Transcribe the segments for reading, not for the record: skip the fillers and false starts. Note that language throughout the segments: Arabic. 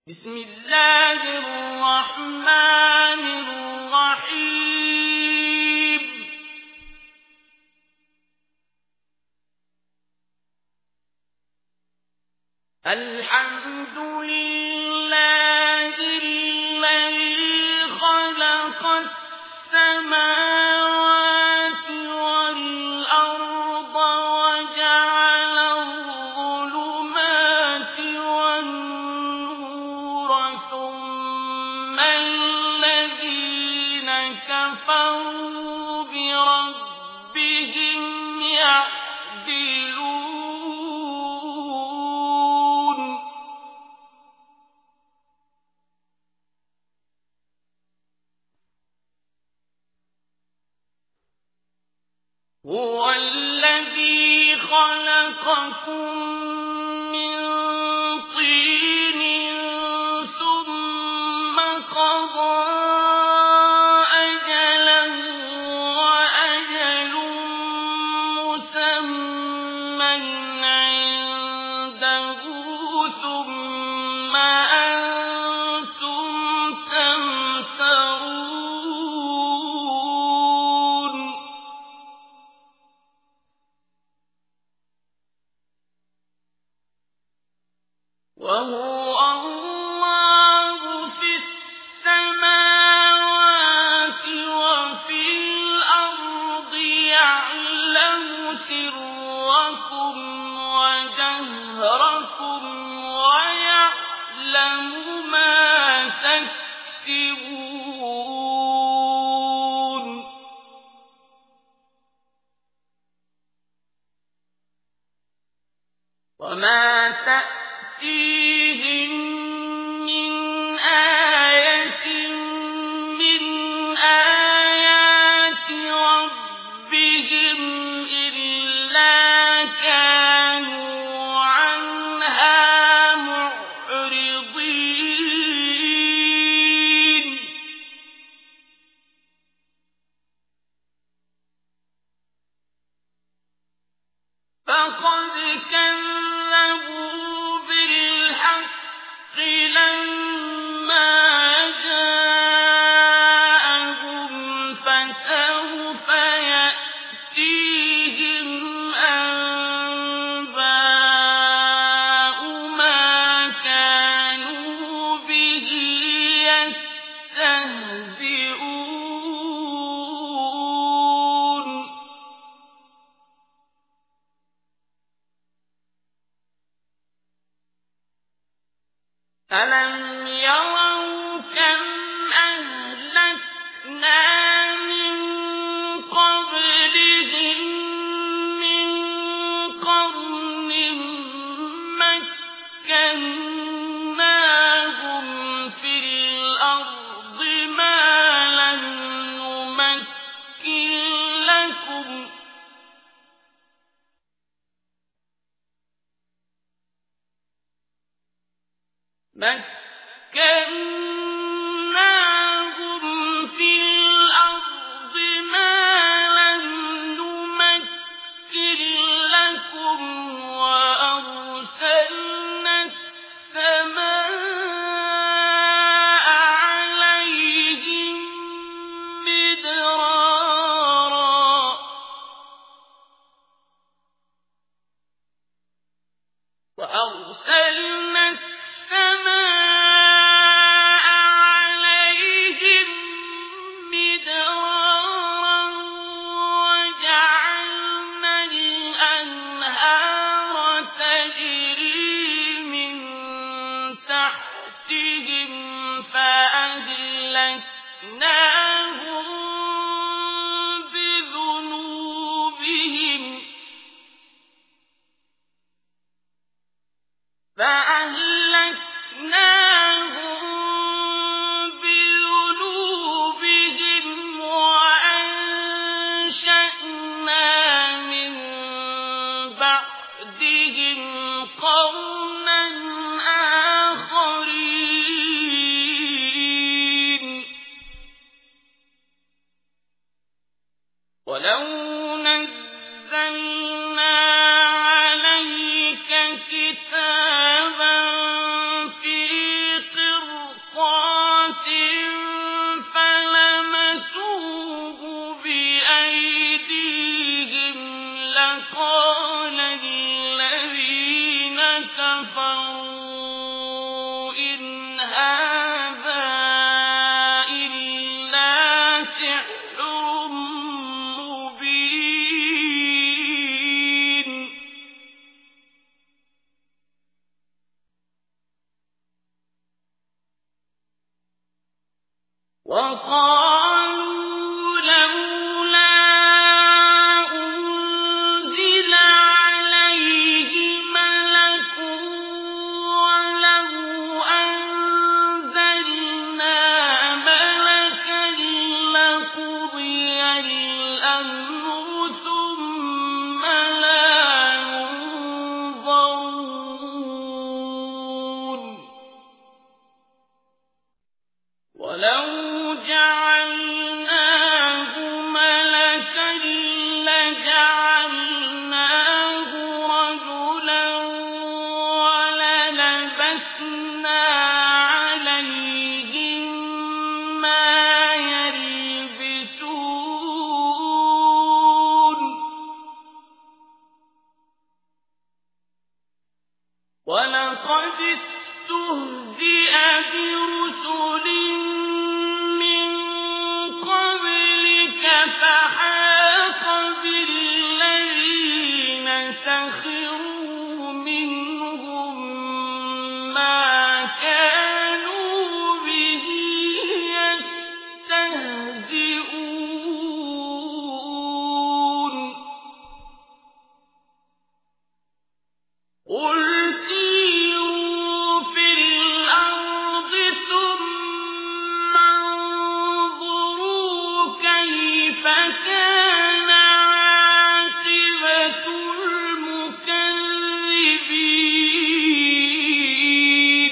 بسم الله الرحمن الرحيم الحمد لله الذي خلق السماوات والأرض وجعل الظلمات والنور ثم الذين كفروا بربهم يعدلون هو الذي خلقكم من طين ثم قضى أجلا وأجل مسمى عنده ثم أنتم تمترون وهو الله في السماوات وفي الأرض يعلم سركم وجهركم ويعلم ما تكسبون وما تأتيهم من آية من آيات ربهم إلا كانوا عنها معرضين فقد كذبوا بالحق لما جاءهم فسوف يأتيهم أنباء ما كانوا به يستهزئون ألم يروا كم أهلكنا من قبلهم من قرن مكناهم في الأرض ما لم نمكن لكم مكناهم في الأرض ما لم نمكن لكم وأرسلنا السماء عليهم مدرارا وأرسلنا السماء عليهم مدرارا وجعلنا الأنهار تجري من تحتهم فأهلكناهم بذنوبهم وأنشأنا من بعدهم قرنا آخرين ولو نزلنا عليك كتابا في وقالوا لولا أنزل عليه ملك ولو أنزلنا ملكا لقضي الأمر ثم لا ينظرون ولو جعلناه ملكا لجعلناه رجلا وللبسنا عليهم ما يلبسون ولقد استهزئ برسل من قبلك فحاق بالذين سخروا منهم ما كانوا به يستهزئون قل سيروا في الأرض ثم انظروا كيف كان عاقبة المكذبين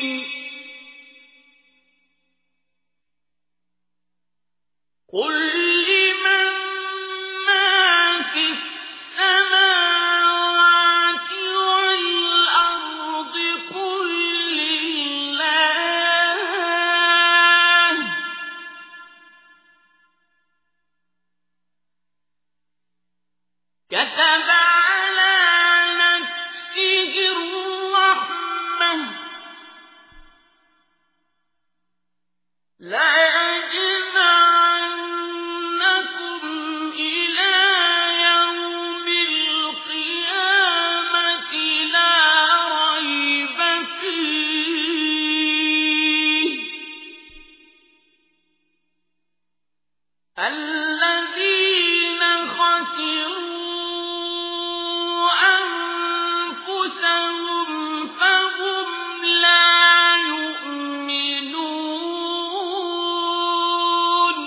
قل لمن ما في السماوات والأرض قل لله كتب على نفسه الرحمة لا يجمعنكم إلى يوم القيامة لا ريب فيه الذين خسروا أنفسهم فهم لا يؤمنون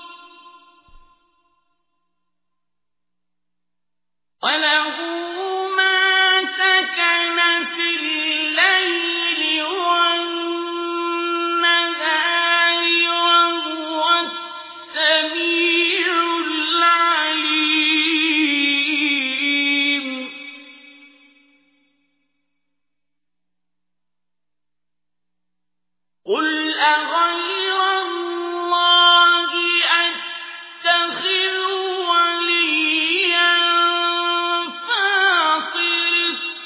وله ما سكن في الليل والنهار وهو السميع العليم قل أغير الله أتخذ وليا فاطر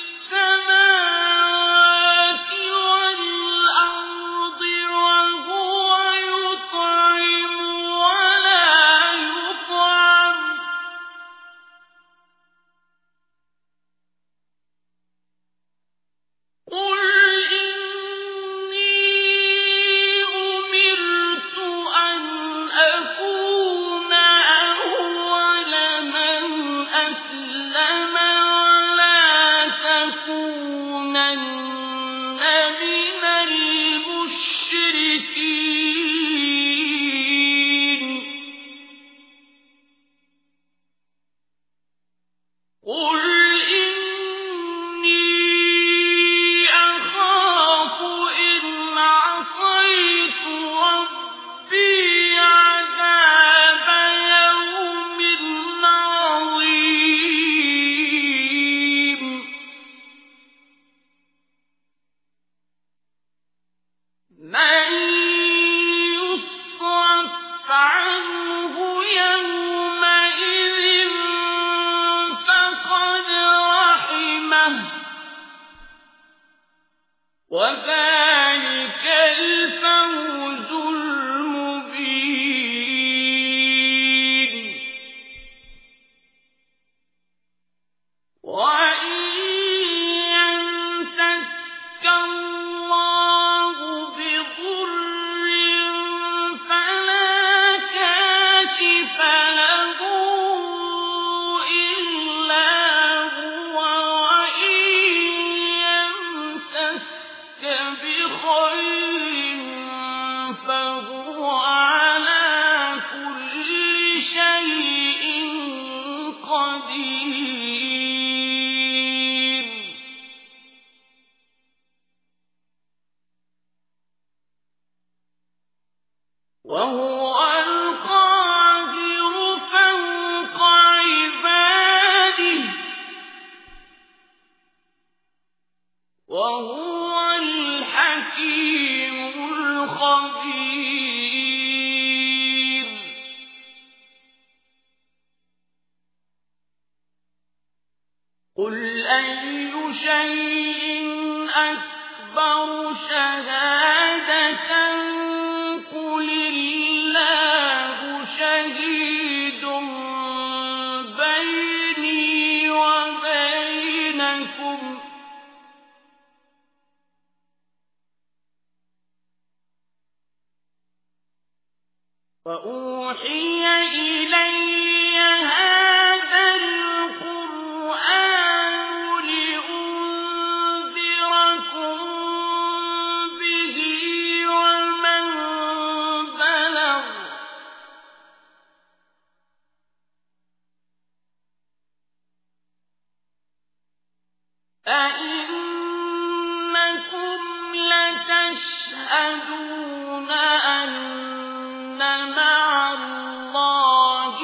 السماوات والأرض وهو يطعم ولا يطعم قل إني أمرت أن أكون أول من أسلم ولا تكونن من المشركين قل إني أخاف إن عصيت ربي عذاب يوم عظيم من يصرف عنه يومئذ فقد رحمه وذلك الفوز المبين وإن يمسسك الله بضر فلا وهو القاهر فوق عباده وهو الحكيم الخبير قل أي شيء أكبر شهادة قل الله شهيد بيني وبينكم وأوحي إلي هذا القرآن لأنذركم به ومن بلغ أئنكم لتشهدون أن مع الله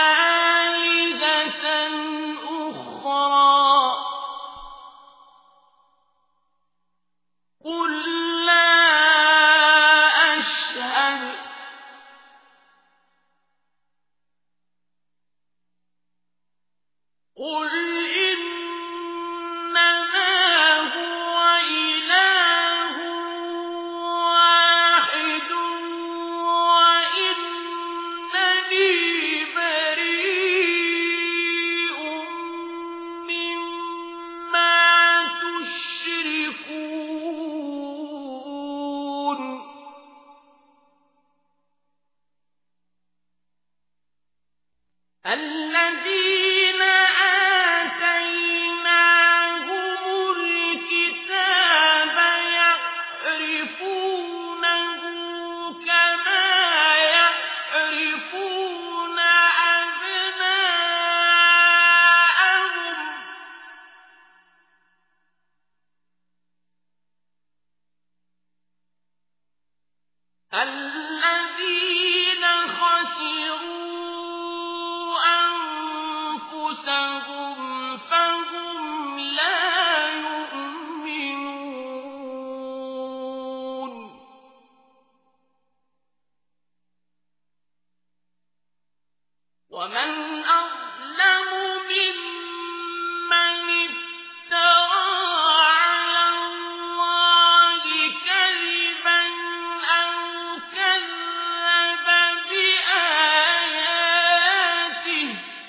آلهة أخرى قل لا أشهد قل إنما هو إله واحد وإنني بريء مما تشركون الذين آتيناهم الكتاب يعرفونه كما يعرفون أبناءهم الذين خسروا أنفسهم فهم لا يؤمنون ومن أظلم ممن افترى على الله كذبا أو كذب بآياته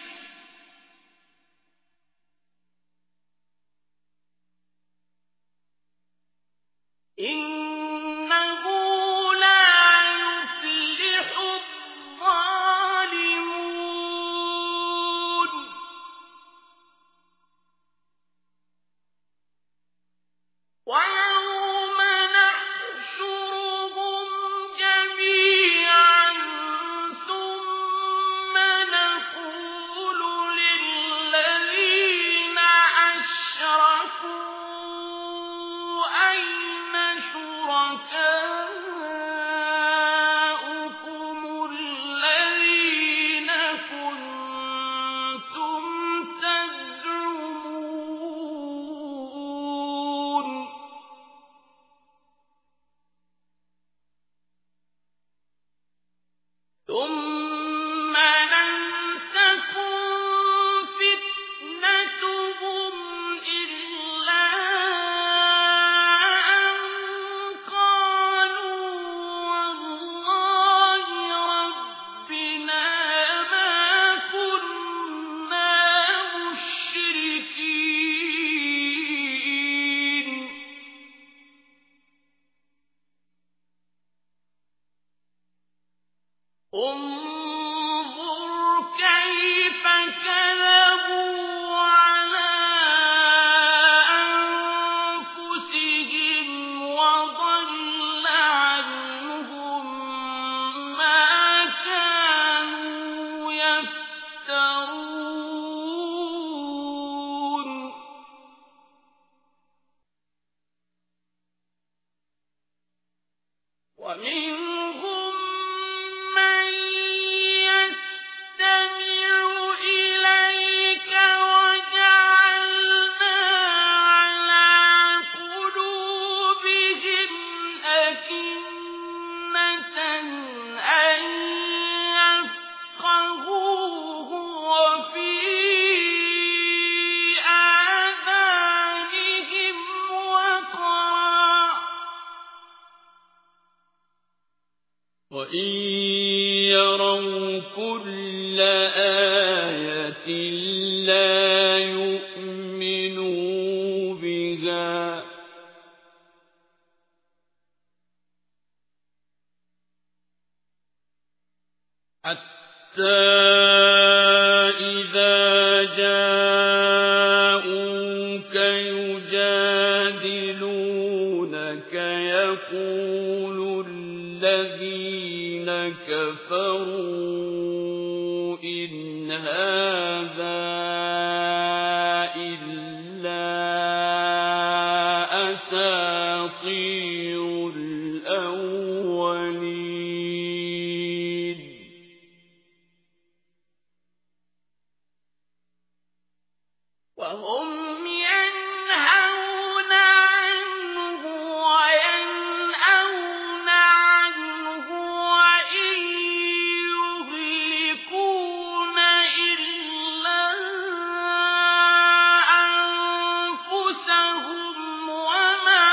إنه لا يفلح الظالمون ويوم نحشرهم جميعا ثم نقول للذين أشركوا أين شركاؤكم الذين كنتم تزعمون ثم لم تكن فتنتهم إلا أن قالوا والله ربنا ما كنا مشركين انظر كيف كذبوا على أنفسهم وضل عنهم ما كانوا يفترون ومنهم وإن يروا كل آية لا يؤمنوا بها حتى إذا جاءوك يجادلونك يقول الذين كفروا إن هذا إلا أساطير الأولين وهم ينهون عنه وينأون عنه وإن يهلكون إلا أنفسهم وما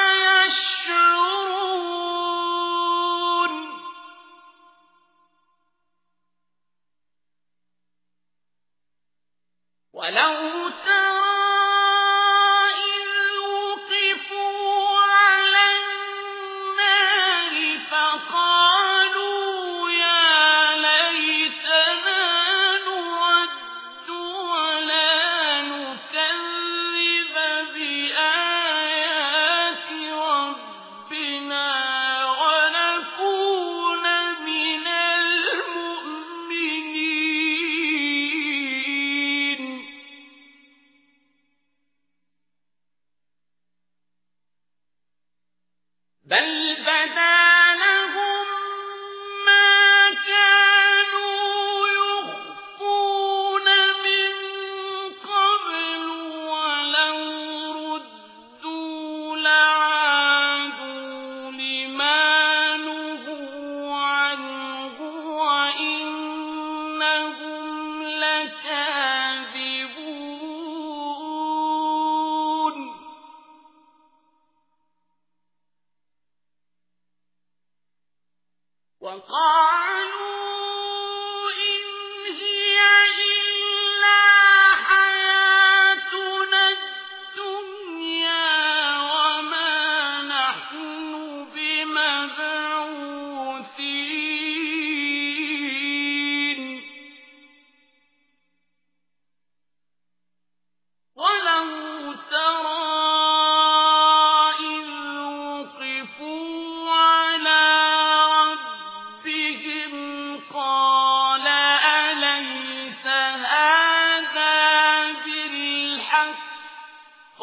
يشعرون ولو ترى إذ وقفوا على النار فقالوا يا ليتنا نرد ولا نكذب بآيات ربنا ونكون من المؤمنين بل بدا لهم ما كانوا يخفون من قبل ولو ردوا لعادوا لما نهوا عنه وإنهم لكاذبون وقالوا إن هي إلا حياتنا الدنيا وما نحن بمبعوثين ولو ترى إذ وقفوا على ربهم قال أليس هذا بالحق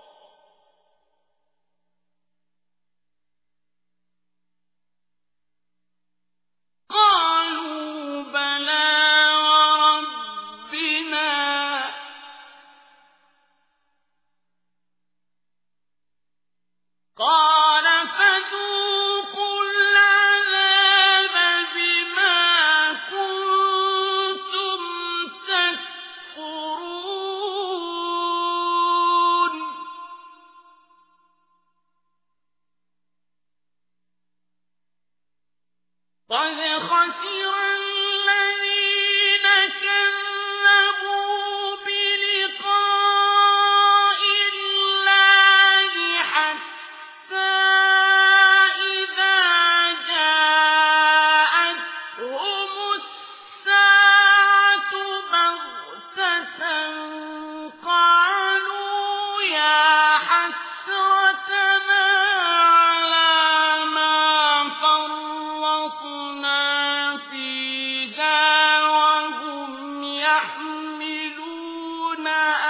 قالوا بلى وربنا قال فذوقوا العذاب بما كنتم تكفرون قد خسر الذين كذبوا بلقاء الله حتى إذا جاءتهم الساعة بغتة قالوا يا حسرتنا على ما فرطنا فيها وهم يحملون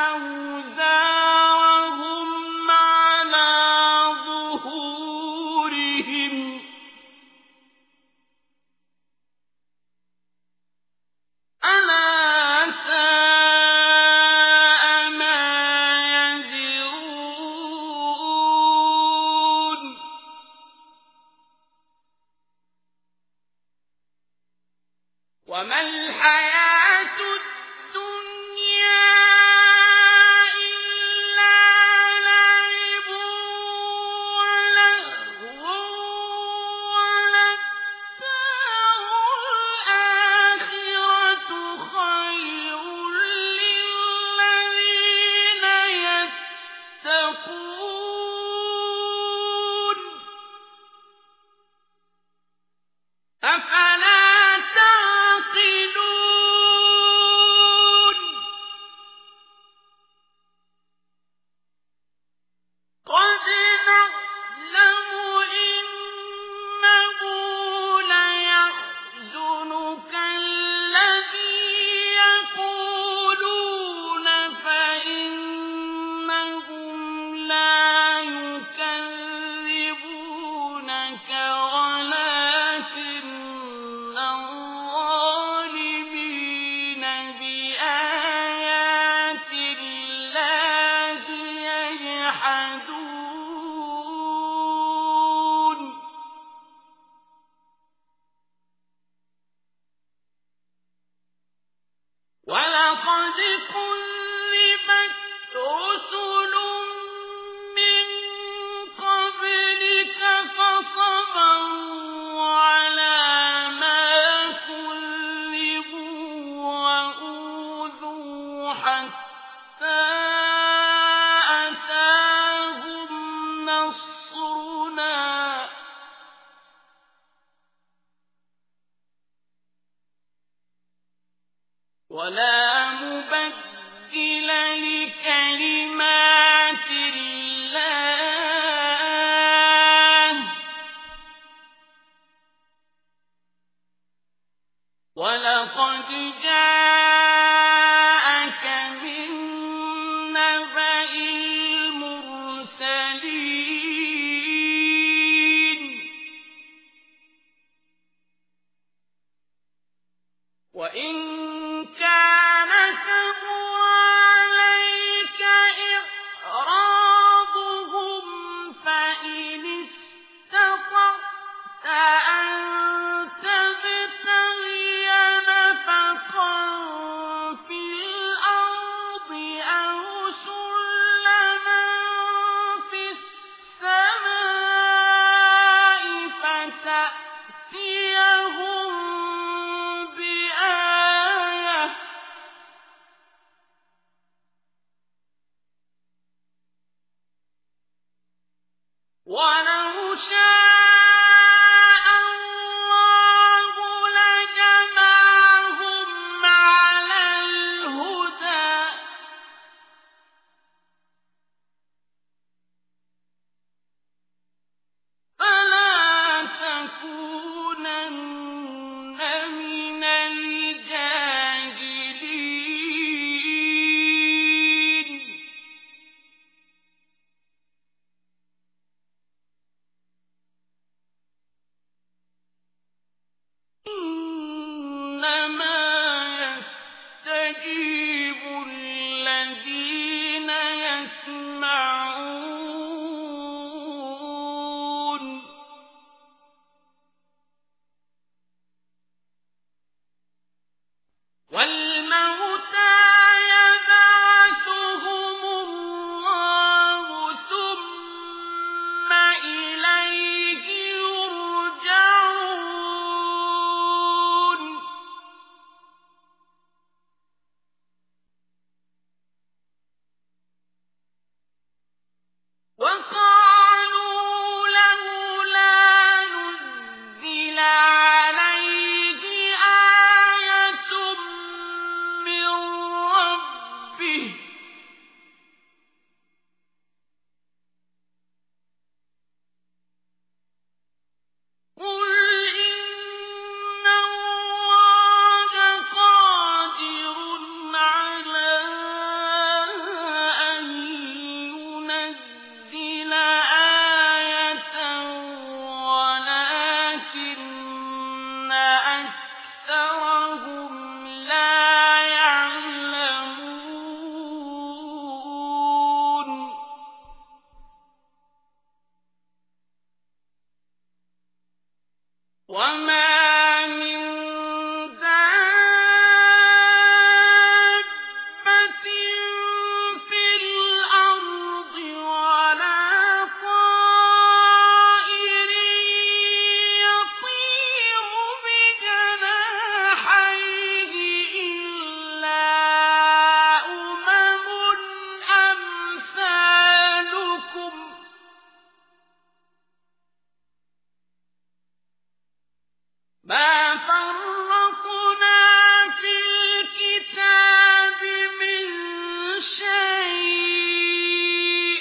أوزارهم على ظهورهم ألا ساء ما يزرون وما الحياة الدنيا إلا لعب ولهو ولذة أفلا تعقلون قد نعلم إنه ليحزنك الذي يقولون فإنهم لا يكذبونك ولكن الظالمين بآيات الله يجحدون ولقد كذبت رسل من قبلك فصبروا على ما كذبوا وأوذوا حتى أتاهم نصرنا ولا مبدل لكلمات الله ولقد جاءك من نبأ المرسلين وإن كان كبر عليك إعراضهم فإن استطعت أن تبتغي نفقا في الأرض أو سلما في السماء فتأتيهم بآية ولو شاء الله لجمعهم على الهدى فلا تكونن من الجاهلين إنما يستجيب الذين يسمعون والموتى يبعثهم الله ثم إليه يرجعون وقالوا لولا نزل عليه آية من ربه قل إن الله قادر على أن ينزل آية ولكن أكثرهم لا يعلمون وما من دابة في الأرض ولا طائر يطير بجناحيه إلا أمم أمثالكم ما فرطنا في الكتاب من شيء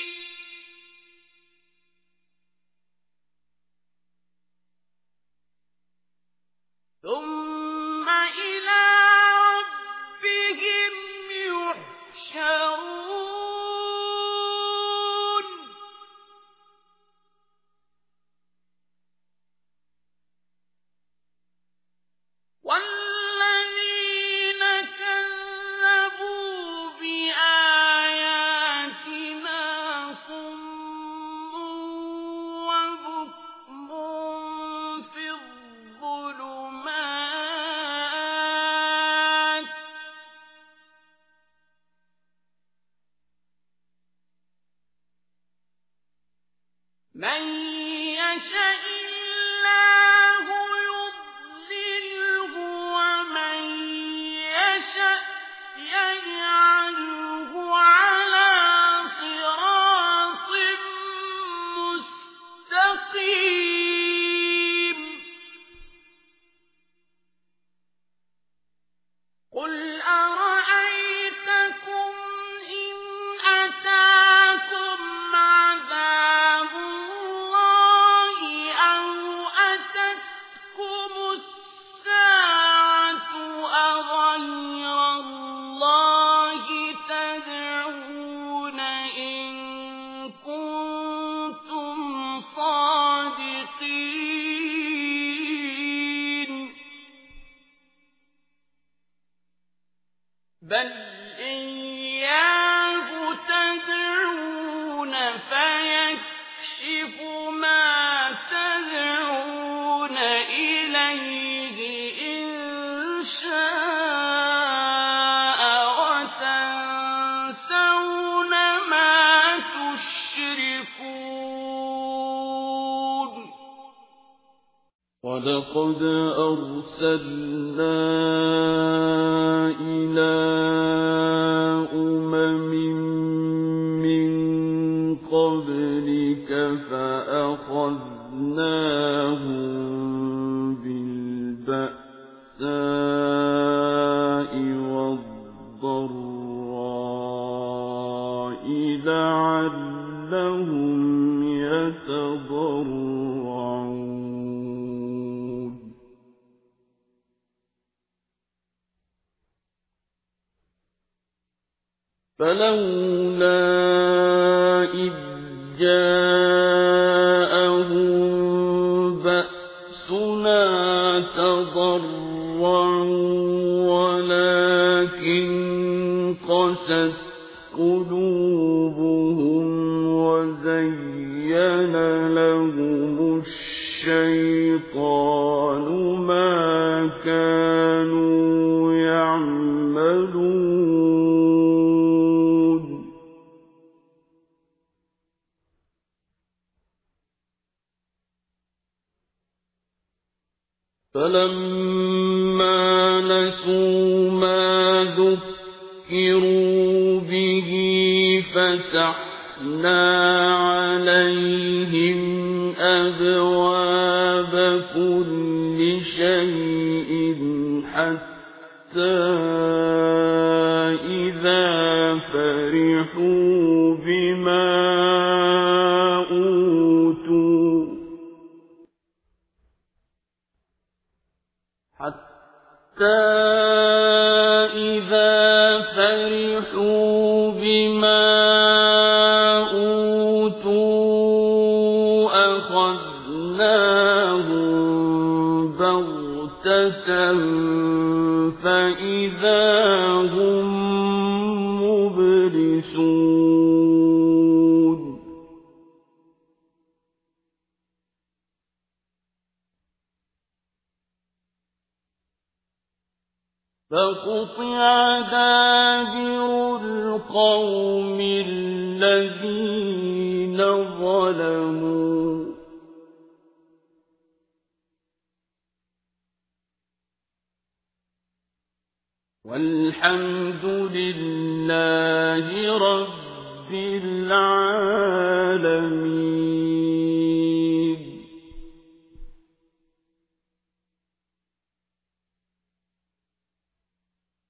ثم إلى ربهم يحشرون والذين كذبوا بآياتنا صم وبكم في الظلمات من يشاء الله يضلله ومن يشاء يجعله على صراط مستقيم قل أرأيتكم إن أتاكم عذاب الله أو أتتكم الساعة أغير الله تدعون إن كنتم صادقين بل إياه تدعون فيكشف ما تدعون إليه إن شاء وتنسون ما تشركون ولقد أرسلنا إلى أمم من قبلك فأخذناهم بالبأساء والضراء لعلهم يتضرعون فلولا إذ جاءهم بأسنا تضرعوا ولكن قست قلوبهم وزين لهم الشيطان ما كانوا يعملون فلما نسوا ما ذكروا به فتحنا عليهم أبواب كل شيء حتى إذا فرحوا بما أوتوا أخذناهم بغتة فإذا هم مبلسون فقطع دابر القوم الذين ظلموا والحمد لله رب العالمين.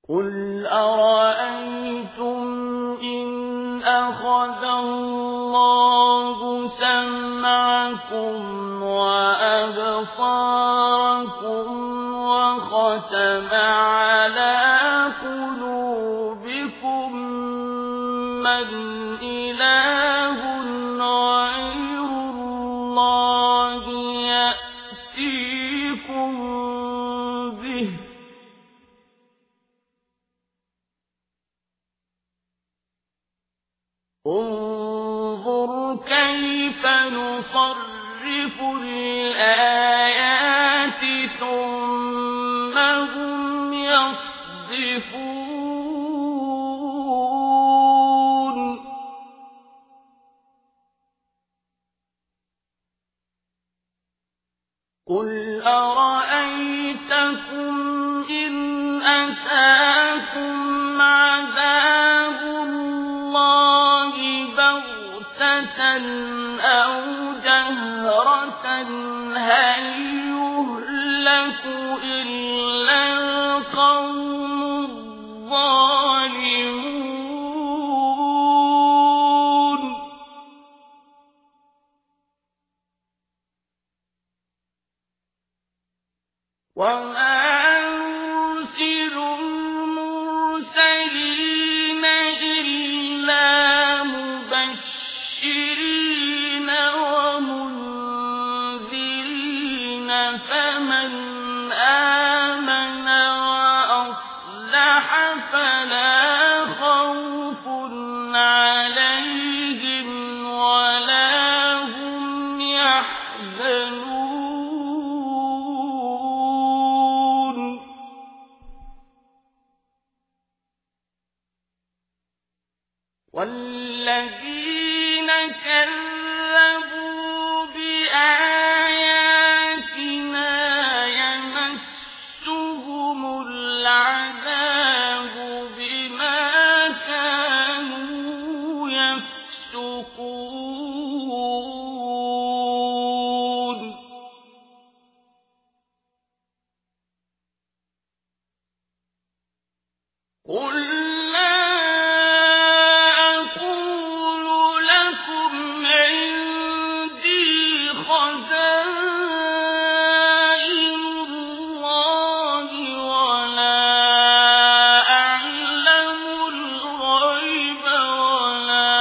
قل أرأيتم إن أخذ الله سمعكم وأبصاركم وختم على قلوبكم من إله غير الله يأتيكم به انظر كيف نصرف الآيات ثم هم يصدفون قل أرأيتكم إن أتاكم عذاب الله بغتة أو جهرة هل يهلك إلا القوم الظالمون وما نرسل المرسلين إلا مبشرين ومنذرين فمن آمن وأصلح فلا خوف عليهم ولا هم يحزنون والذين كذبوا بآياتنا يمسهم العذاب بما كانوا يفسقون قل لا أقول لكم عندي خزائن الله ولا أعلم الغيب ولا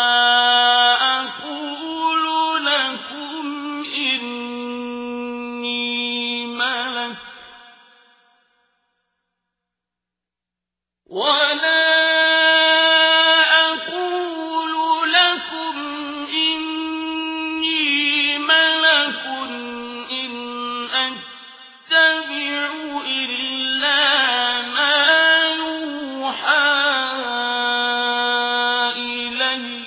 أقول لكم إني ملك ولا أقول لكم إني ملك إن أتبع إلا ما يوحى إلي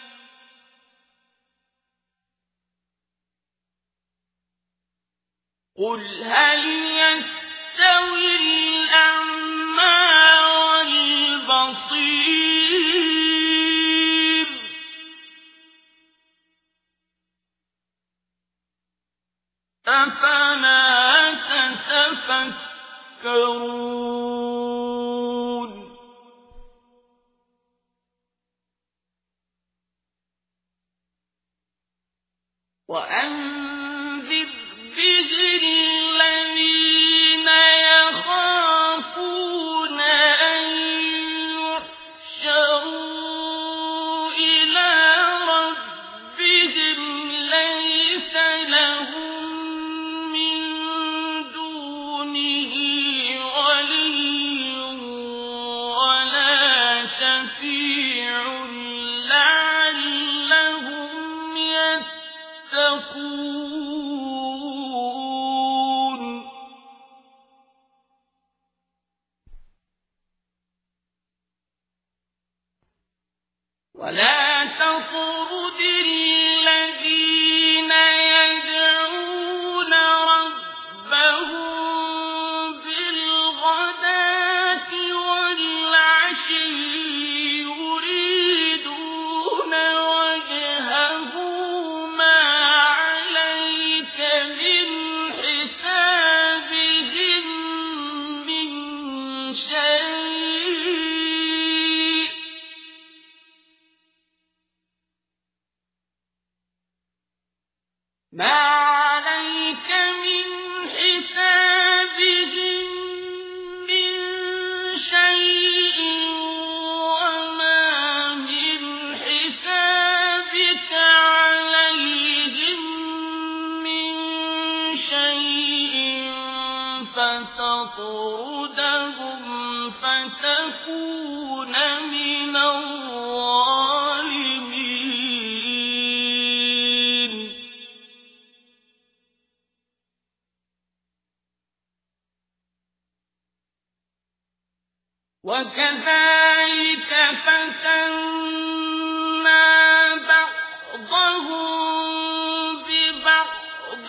قل هل يستوي الأعمى والبصير أفلا تتفكرون وأنذر به الذين يخافون أن يحشروا إلى ربهم ليس لهم من دونه ولي ولا شفيع لعلهم يتقون ولا تطرد الذين يدعون ربهم بالغداة والعشي يريدون فتطردهم فتكون من الظالمين وكذلك فتنا بعضهم ببعض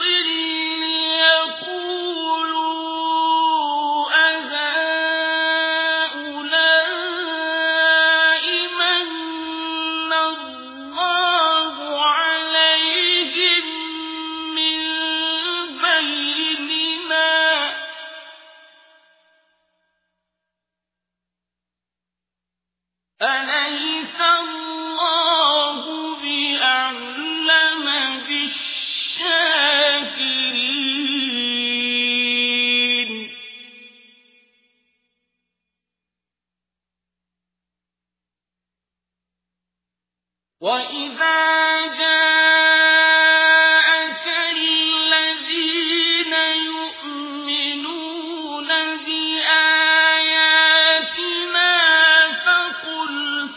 ليقولوا أهؤلاء من الله عليهم من بيننا أليس الله بأعلم بالشاكرين وإذا جاءك الذين يؤمنون بآياتنا فقل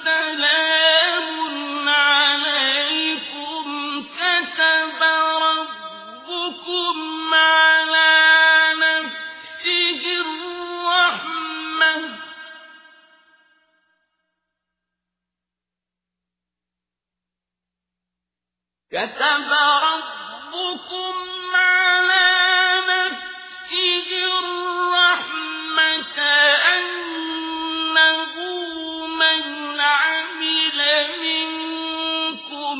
سلام عليكم كتب ربكم على نفسه الرحمة كتب ربكم على نفسه الرحمة أنه من عمل منكم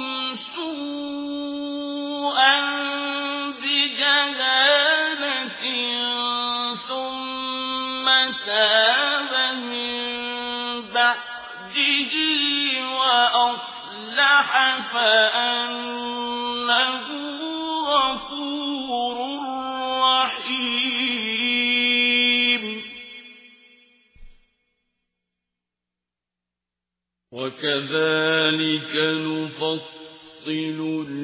سوءا بجهالة ثم تاب من بعده وأصلح فأنه غفور رحيم وكذلك نفصل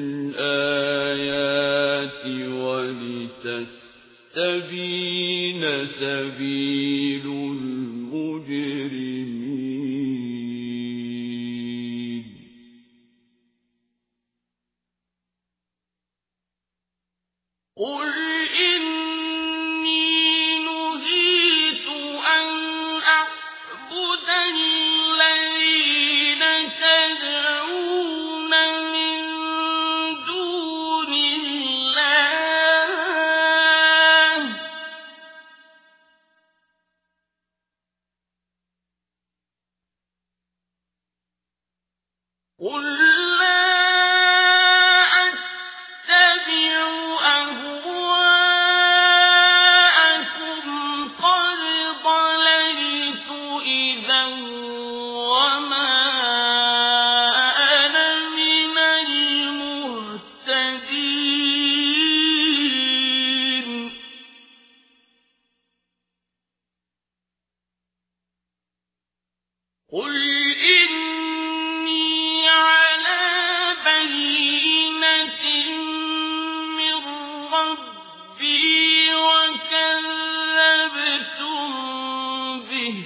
الآيات ولتستبين سبيل المجرمين قل إني نهيت أن أعبد الذين تدعون من دون الله قل لا أتبع أهواءكم قد ضللت إذا وما أنا من المهتدين قل إني على بينة من ربي وكذبتم به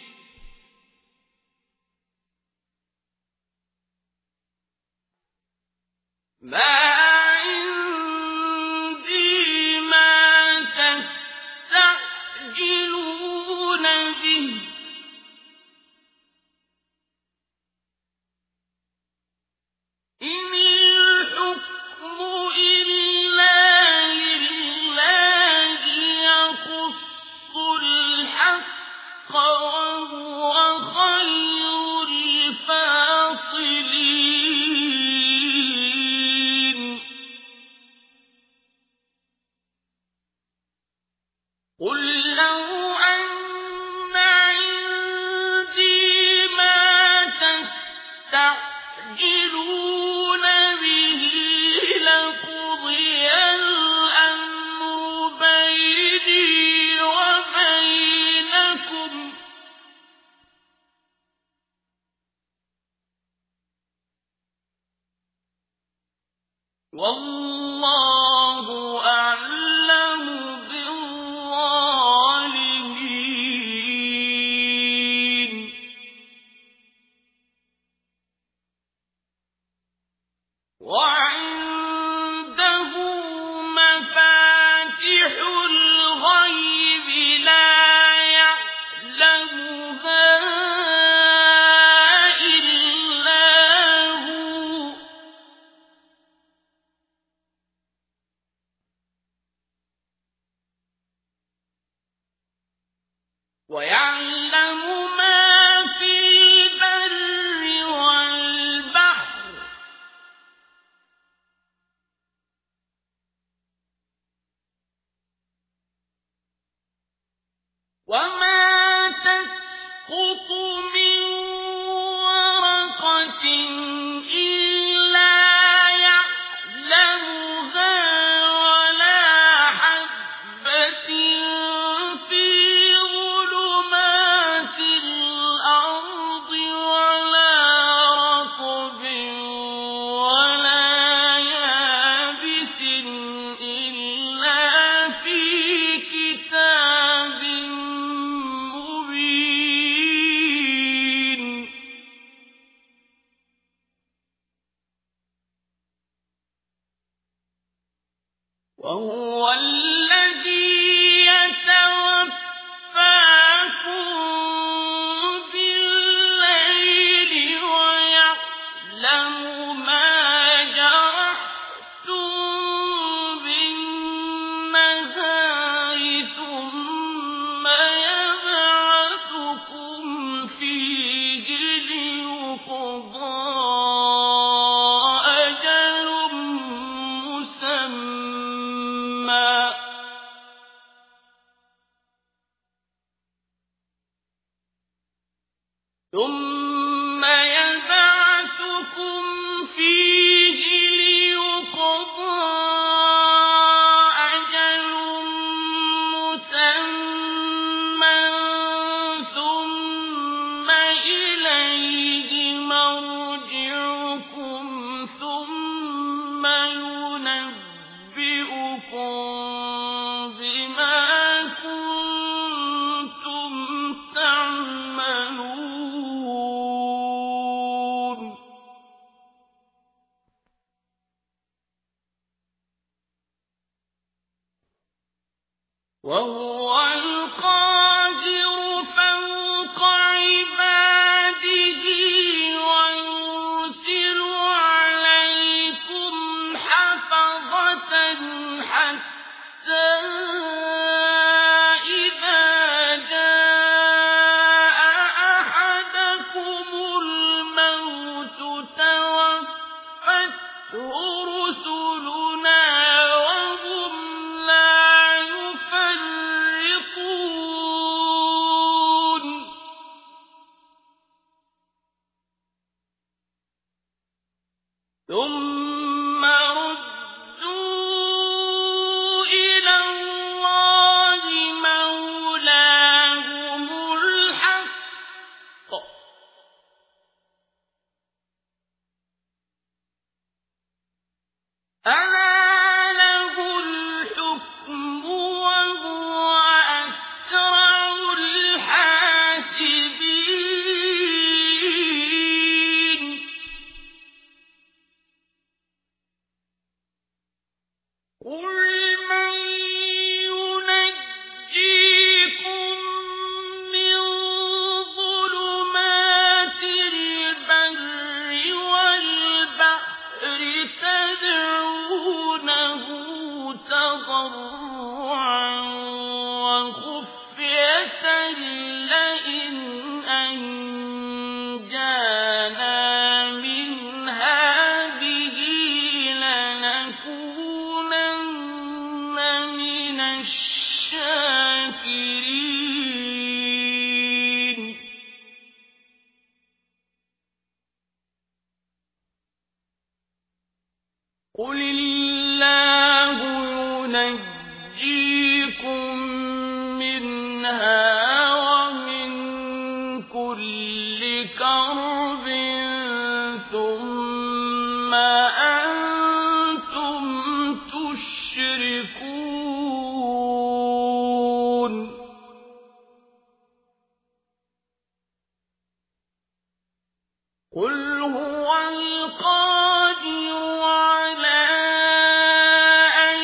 ما عندي ما تستعجلون به إن الحكم إلا لله يقص الحق وهو خير الفاصلين قل لو أن عندي ما تستعجلون به لقضي الأمر بيني وبينكم والله أعلم بالظالمين ويعلم ما في البر والبحر وما تسقط من ورقة إلا يعلمها ولا حبة في ظلمات الأرض ولا رطب ولا يابس إلا في كتاب مبين وهو الذي يتوفاكم بالليل ويعلم ما جرحتم بالنهار ثم يبعثكم فيه ليقضى أجل مسمى ثم يبعثكم فيه ليقضى أجل مسمى ثم إليه مرجعكم ثم ينبئكم بما كنتم تعملون وهو القاهر فوق عباده ويرسل عليكم حفظة حتى إذا جاء أحدكم الموت توفته رسلنا وهم لا يفرطون ثم ردوا إلى الله مولاهم الحق ألا له الحكم وهو أسرع الحاسبين قل من ينجيكم من ظلمات البر والبحر تدعونه تضرعا وخفية لئن أنجانا من هذه لنكونن من الشاكرين قل الله ينجيكم منها ومن كل كرب ثم أنتم تشركون قل هو القادر على أن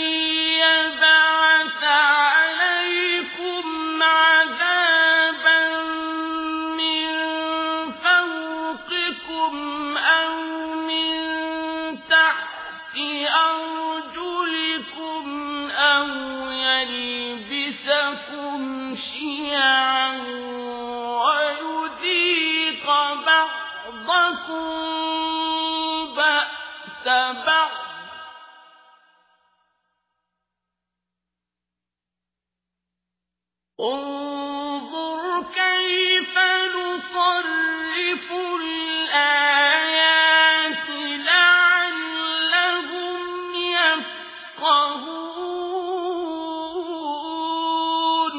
يبعث عليكم عذابا من فوقكم أو من تحت أرجلكم أو يلبسكم شيعا ويذيق بعضكم بأس بعض انظر كيف نصرف الآيات لعلهم يفقهون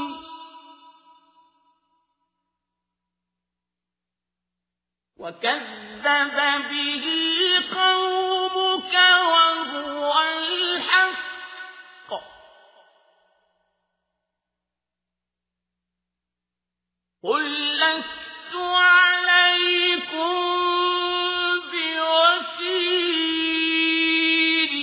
وكذب به قومك وهو الحق قل لست عليكم بوكيل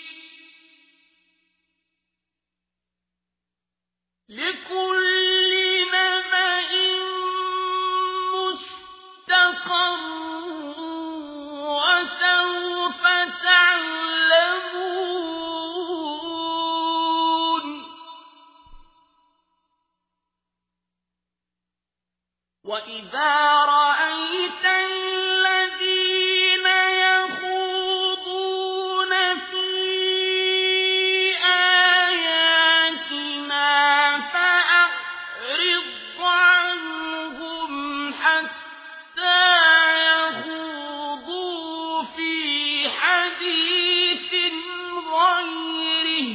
لكل نبأ مستقر وسوف تعلمون وإذا رأيت الذين يخوضون في آياتنا فأعرض عنهم حتى يخوضوا في حديث غيره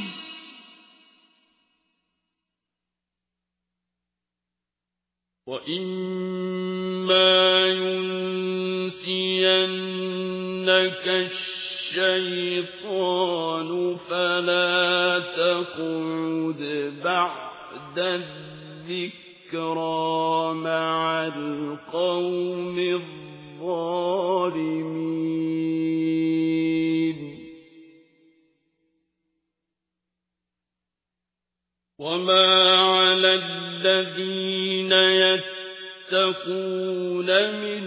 وإما ينسينك الشيطان فلا تقعد بعد الذكرى مع القوم الظالمين وما على الذين يتقون من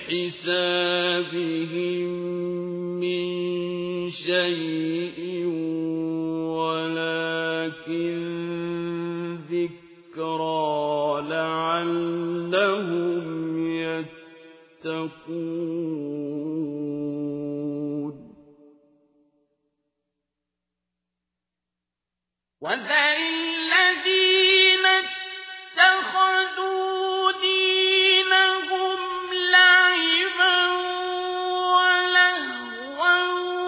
حسابهم من شيء ولكن ذكرى لعلهم يتقون وذر الذين اتخذوا دينهم لعبا ولهوا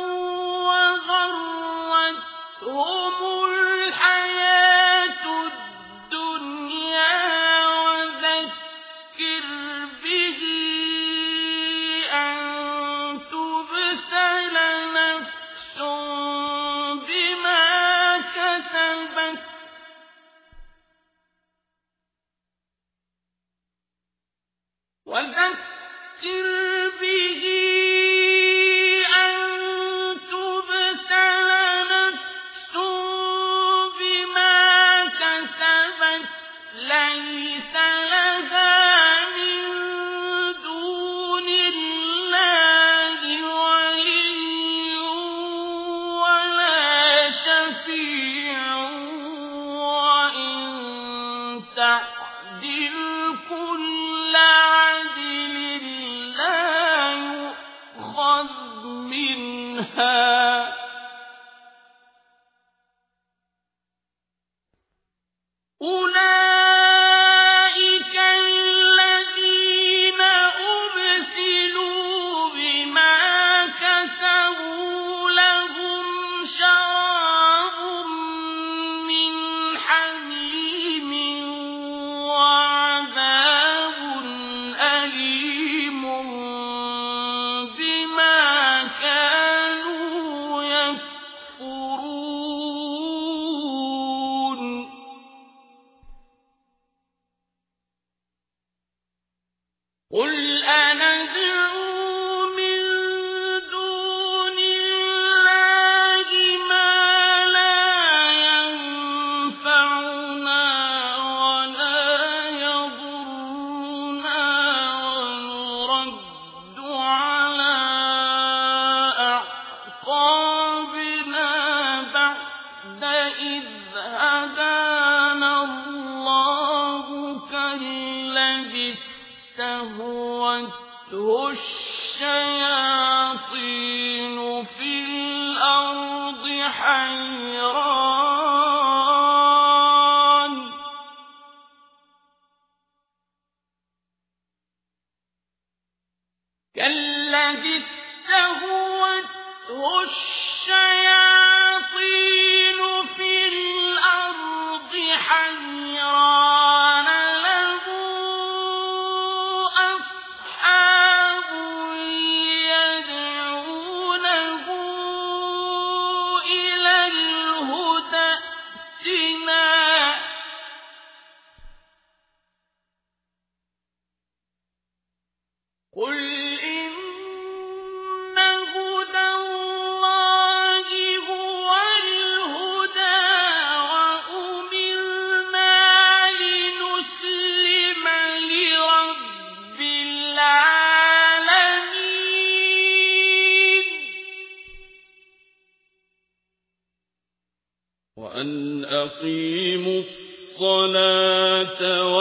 وغرتهم الحياة الدنيا وذكر به أن تبسل نفس بما كسبت وذكر به أن تبسل نفس بما كسبت ليس لها من دون الله ولي ولا شفيع وإن تعدل كل عدل لا يؤخذ منها أولئك الذين أبسلوا بما كسبوا لهم شراب من حميم استهوته الشياطين في الأرض حيران كالذي استهوته الشياطين في الأرض حيران له أصحاب يدعونه إلى الهدى ائتنا قل إن هدى الله هو الهدى وأمرنا لنسلم لرب العالمين وأن أقيموا الصلاة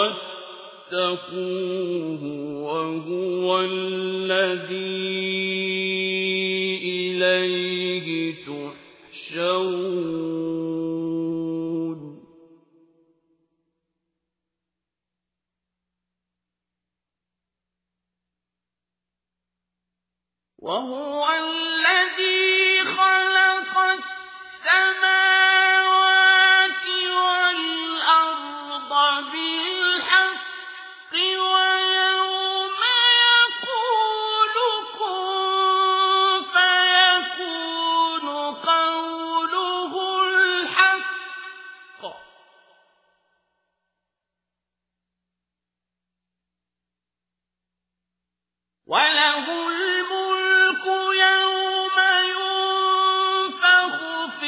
واتقوه وهو الذي إليه تحشرون وهو الذي خلق السماوات والأرض بالحق ويوم يقول كن فيكون قوله الحق وله الملك يوم ينفخ في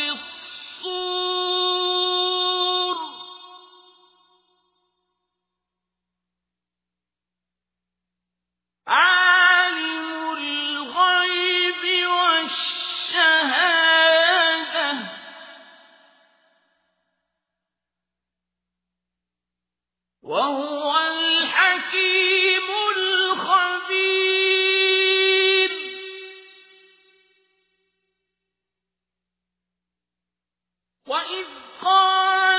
الصور عالم الغيب والشهادة وهو الحكيم الخبير وإذ قال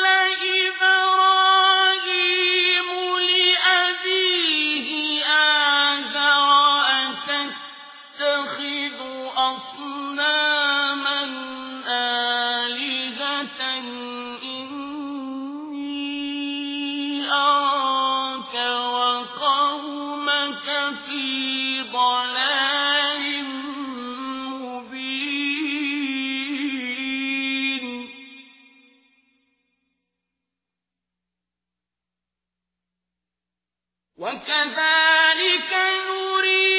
إبراهيم لأبيه آزر أتتخذ أصناما آلهة إني أراك وقومك في ضلال مبين وكذلك نري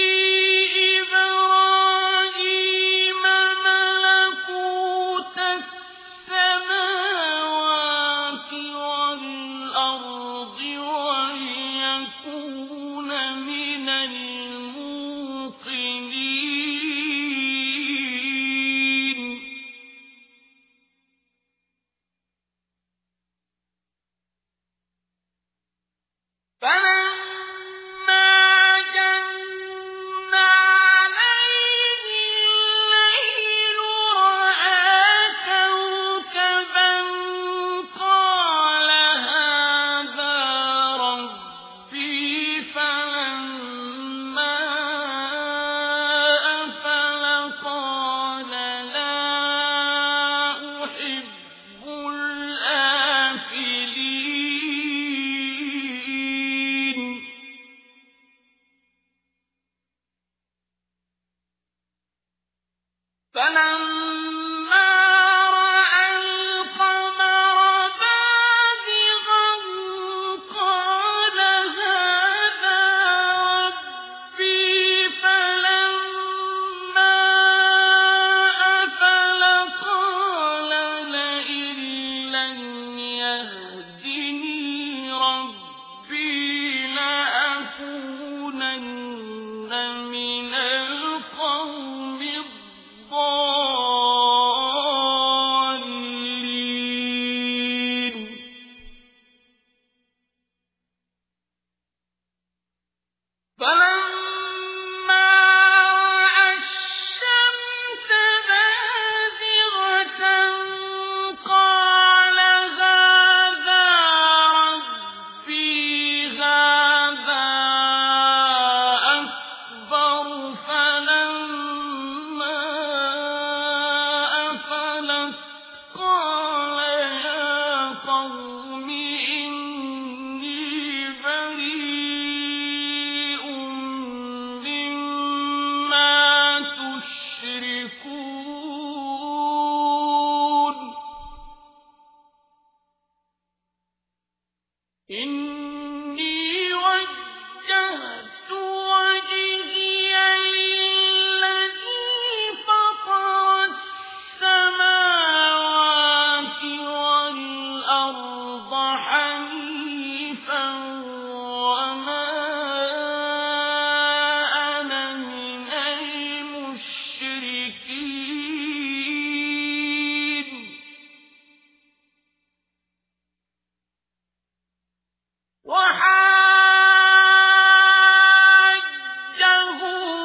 إبراهيم ملكوت السماوات والأرض وليكون من الموقنين فلما إني وجهت وجهي للذي فطر السماوات والأرض حنيفا وما أنا من المشركين وحاجه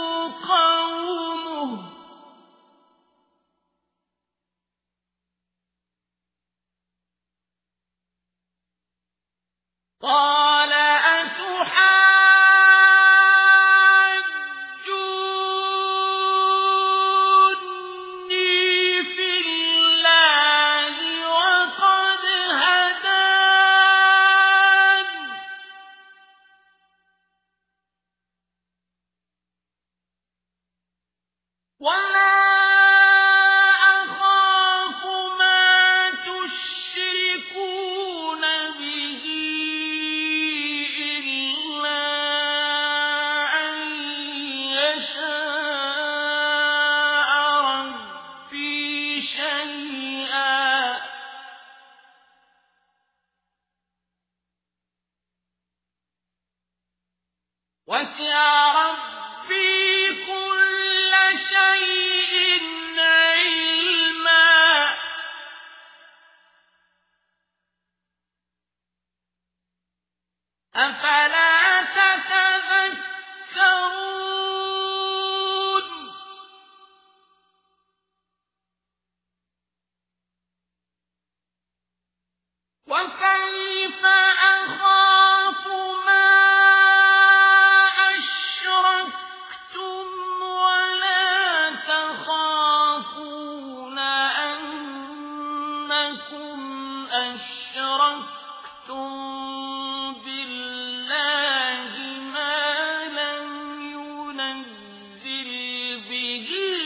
قومه قال أتحاجوني في الله وقد هدان ولا أخاف ما تشركون به إلا أن يشاء ربي شيئا وسع ربي كل شيء علما أفلا تتذكرون وكيف أخاف ما أشركتم ولا تخافون أنكم أشركتم بالله ما لم ينزل به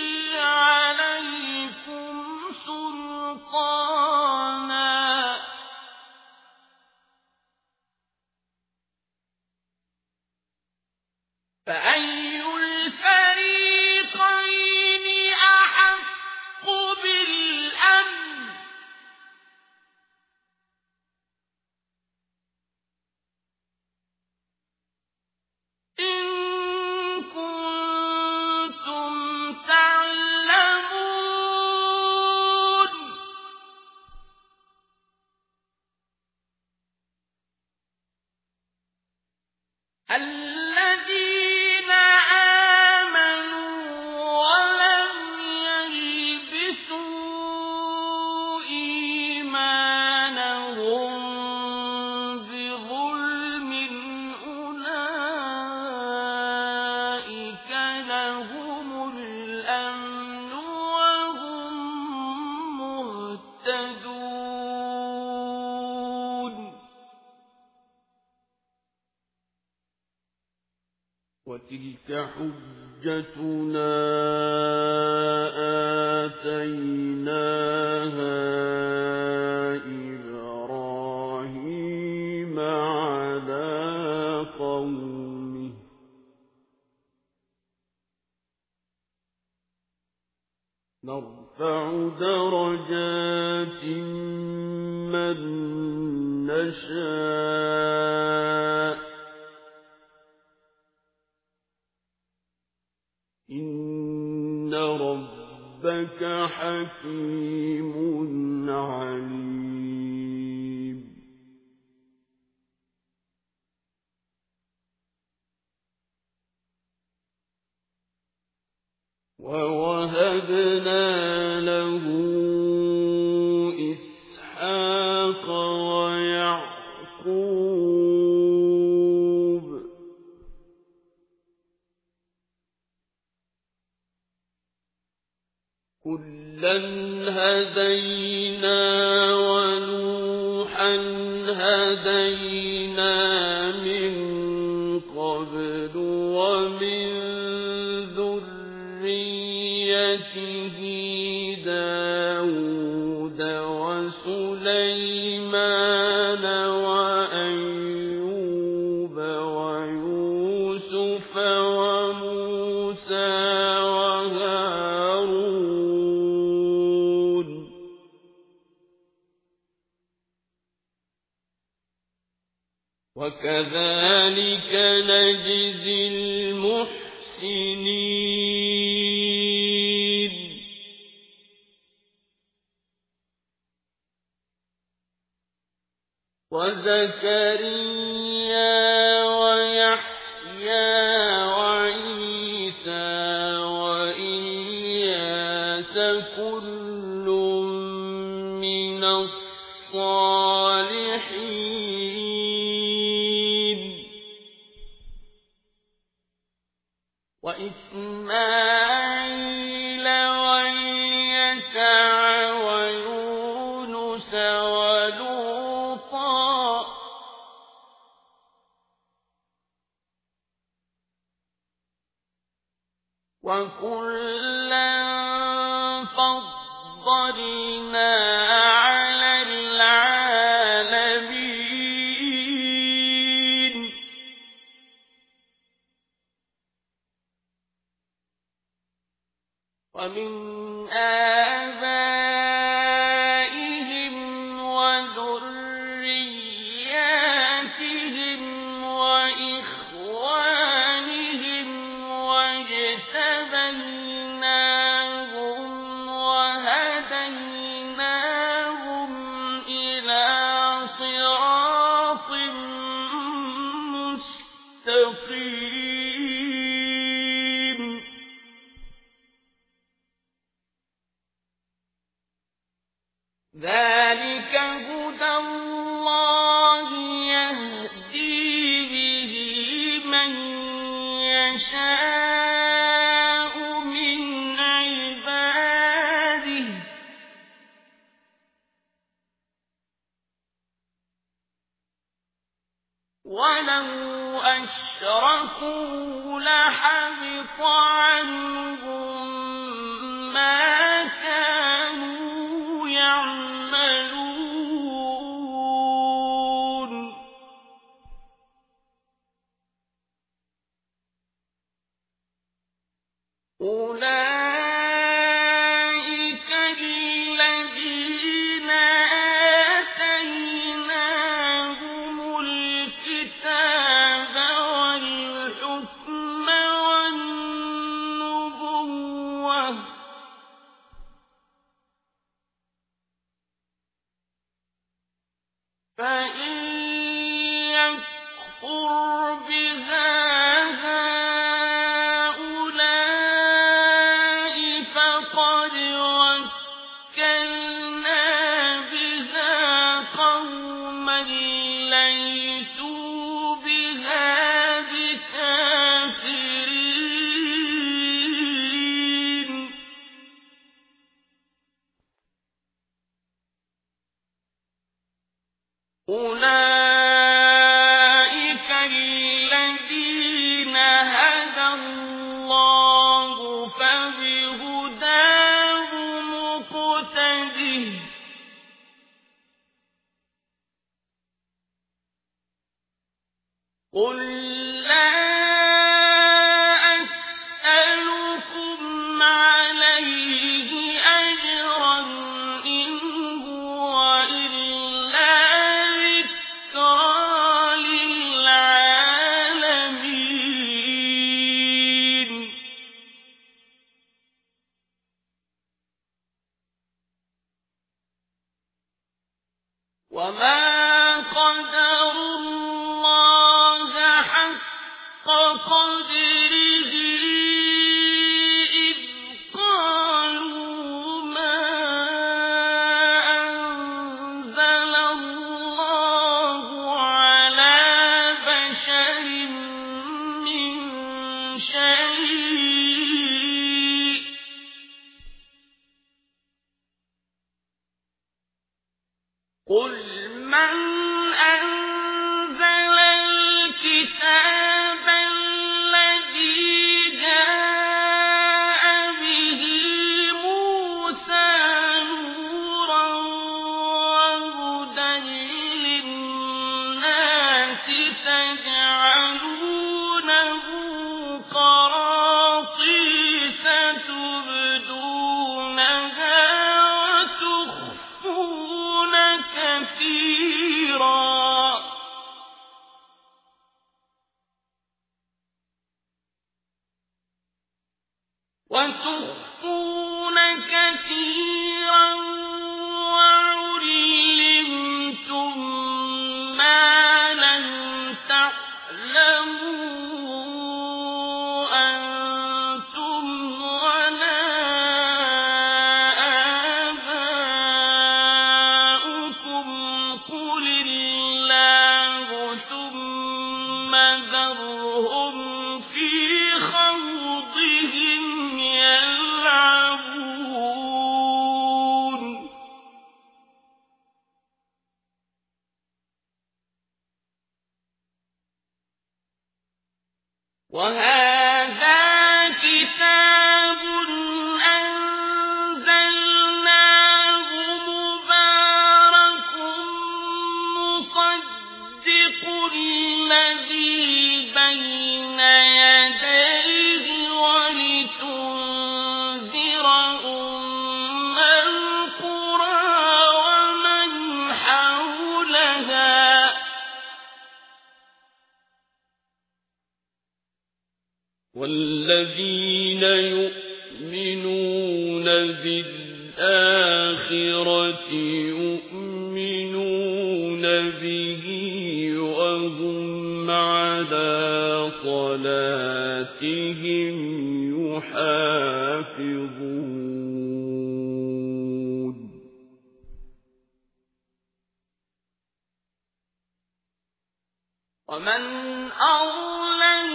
عليكم سلطانا فأي الفريقين أحق بالأمن إن كنتم تعلمون الذين آمنوا ولم يلبسوا إيمانهم بظلم أولئك لهم الأمن وهم مهتدون وتلك حجتنا آتيناها إبراهيم على قومه نرفع درجات من نشاء إن ربك حكيم عليم ووهبنا له إسحاق ويعقوب كلا هدينا ونوحا هدينا من قبل ومن ذريته داود وسليمان وأيوب ويوسف وموسى وهارون وكذلك نجزي المحسنين وزكريا ويحيى وعيسى وإلياس كل من الصالحين وإسماعيل واليسع ويونس ولوطا وكلا فضلنا على العالمين ومن آبائهم وذرياتهم وإخوانهم واجتبيناهم وهديناهم إلى صراط مستقيم ذلك هدى الله يهدي به من يشاء من عباده ولو أشركوا لحبط عنهم ما كانوا يعملون أولئك الذين آتيناهم الكتاب والحكم والنبوة فإن يكفر بها هؤلاء فقد وكلنا بها قوما ليسوا بها بكافرين أولئك الذين هدى الله فبهداه مقتده قل لا أسألكم عليه أجرا إن هو إلا ذكرى للعالمين وما قدروا الله حق قدره إذ قالوا ما أنزل الله على بشر من شيء قل من أنزل الكتاب الذي جاء به موسى نورا وهدى للناس تجعلونه قراطيس تبدونها وتخفون كثيرا وعلمتم ما لم تعلموا أنتم ولا آباؤكم قل الله ثم ذرهم في خوضهم يلعبون وهذا كتاب أنزلناه مبارك مصدق الذي بين يديه ولتنذر أم القرى ومن حولها والذين يؤمنون بالآخرة يؤمنون به وهم على صلاتهم يحافظون ومن أظلم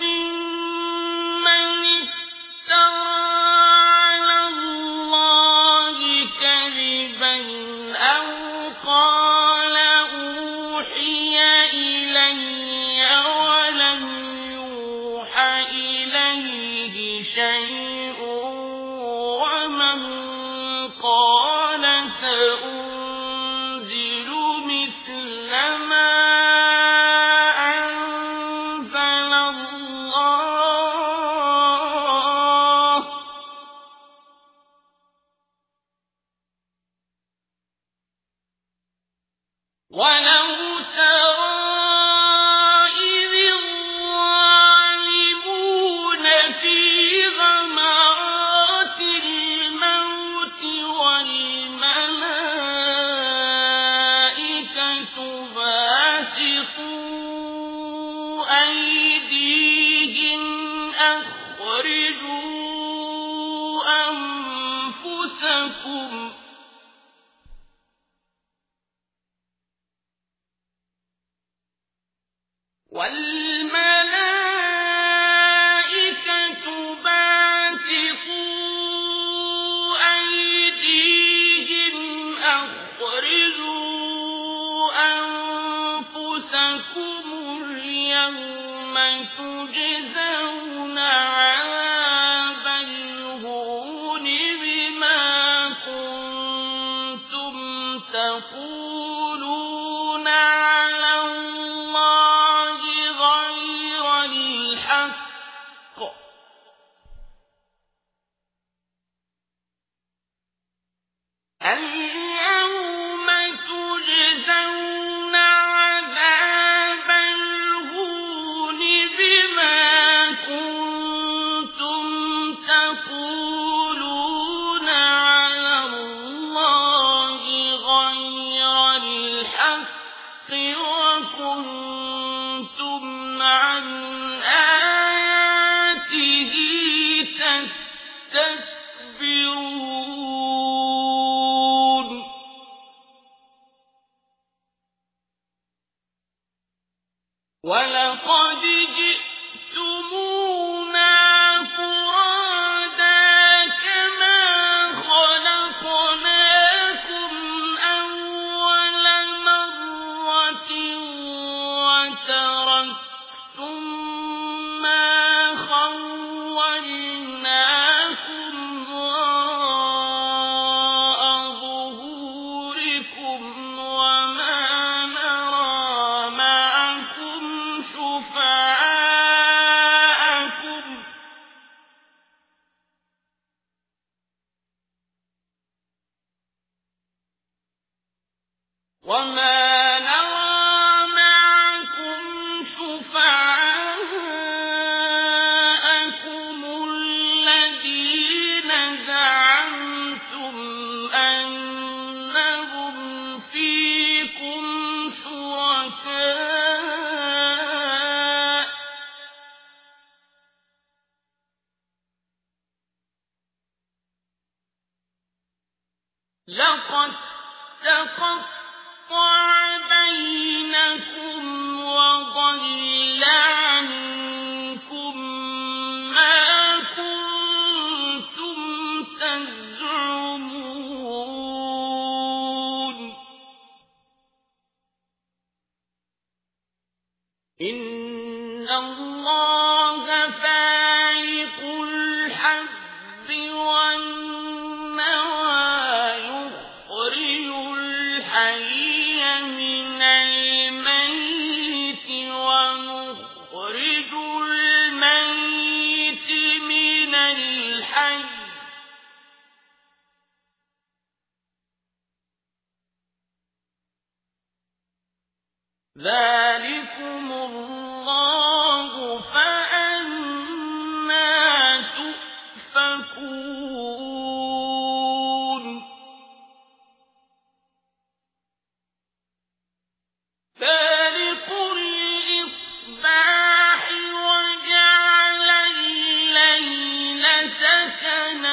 ممن افترى على الله كذبا أو قال أوحي إلي ولم يوحى إليه شيء ومن قال سأنزل مثل ما أنزل الله ولو ترى إذ الظالمون في غمرات الموت والملائكة باسطوا أيديهم أخرجوا أنفسكم والملائكة باسطوا أيديهم أخرجوا أنفسكم اليوم تجزون عذاب الهون بما كنتم تقولون على الله غير الحق اليوم تجزون عذاب الهون بما كنتم تقولون على الله غير الحق وكنتم عن آياته تستكبرون ولقد جئتمونا فرادا كما خلقناكم أول مرة وتركتم ما خولناكم وراء ظهوركم وما نرى معكم إن الله فالق الحب والنوى يخرج الحي من الميت ونخرج الميت من الحي ذلكم الله فأنى تؤفكون فالق الإصباح وجعل الليل سكنا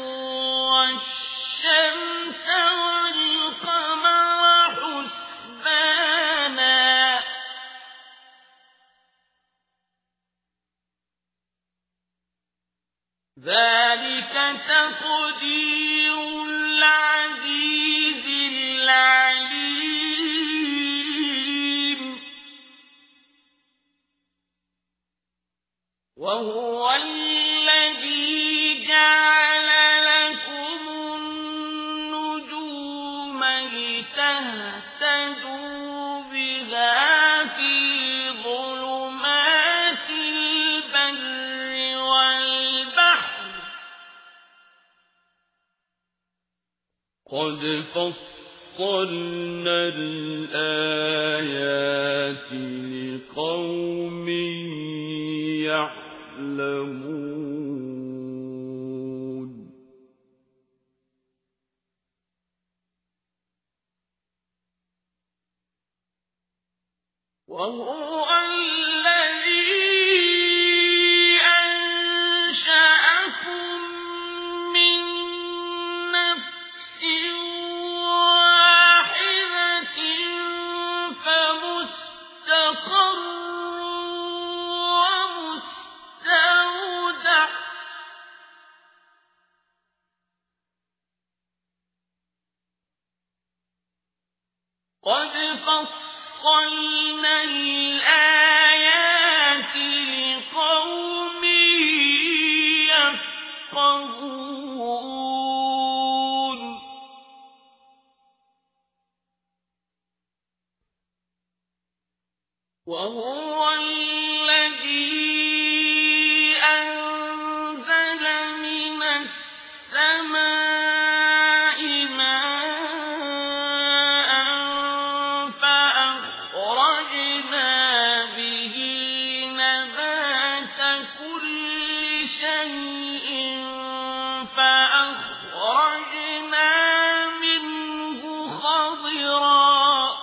والشمس والقمر حسبانا ذلك تقدير العزيز العليم وهو الذي جعل لكم النجوم لتهتدوا بها في ظلمات البر والبحر قد فصلنا الآيات لقوم يعلمون وهو الذي أنشأكم من نفس واحدة فمستقر ومستودع قد فصلنا الآيات لقوم يفقهون وهو الذي أنزل من السماء ماء فأخرجنا به نبات كل شيء فأخرجنا منه خضرا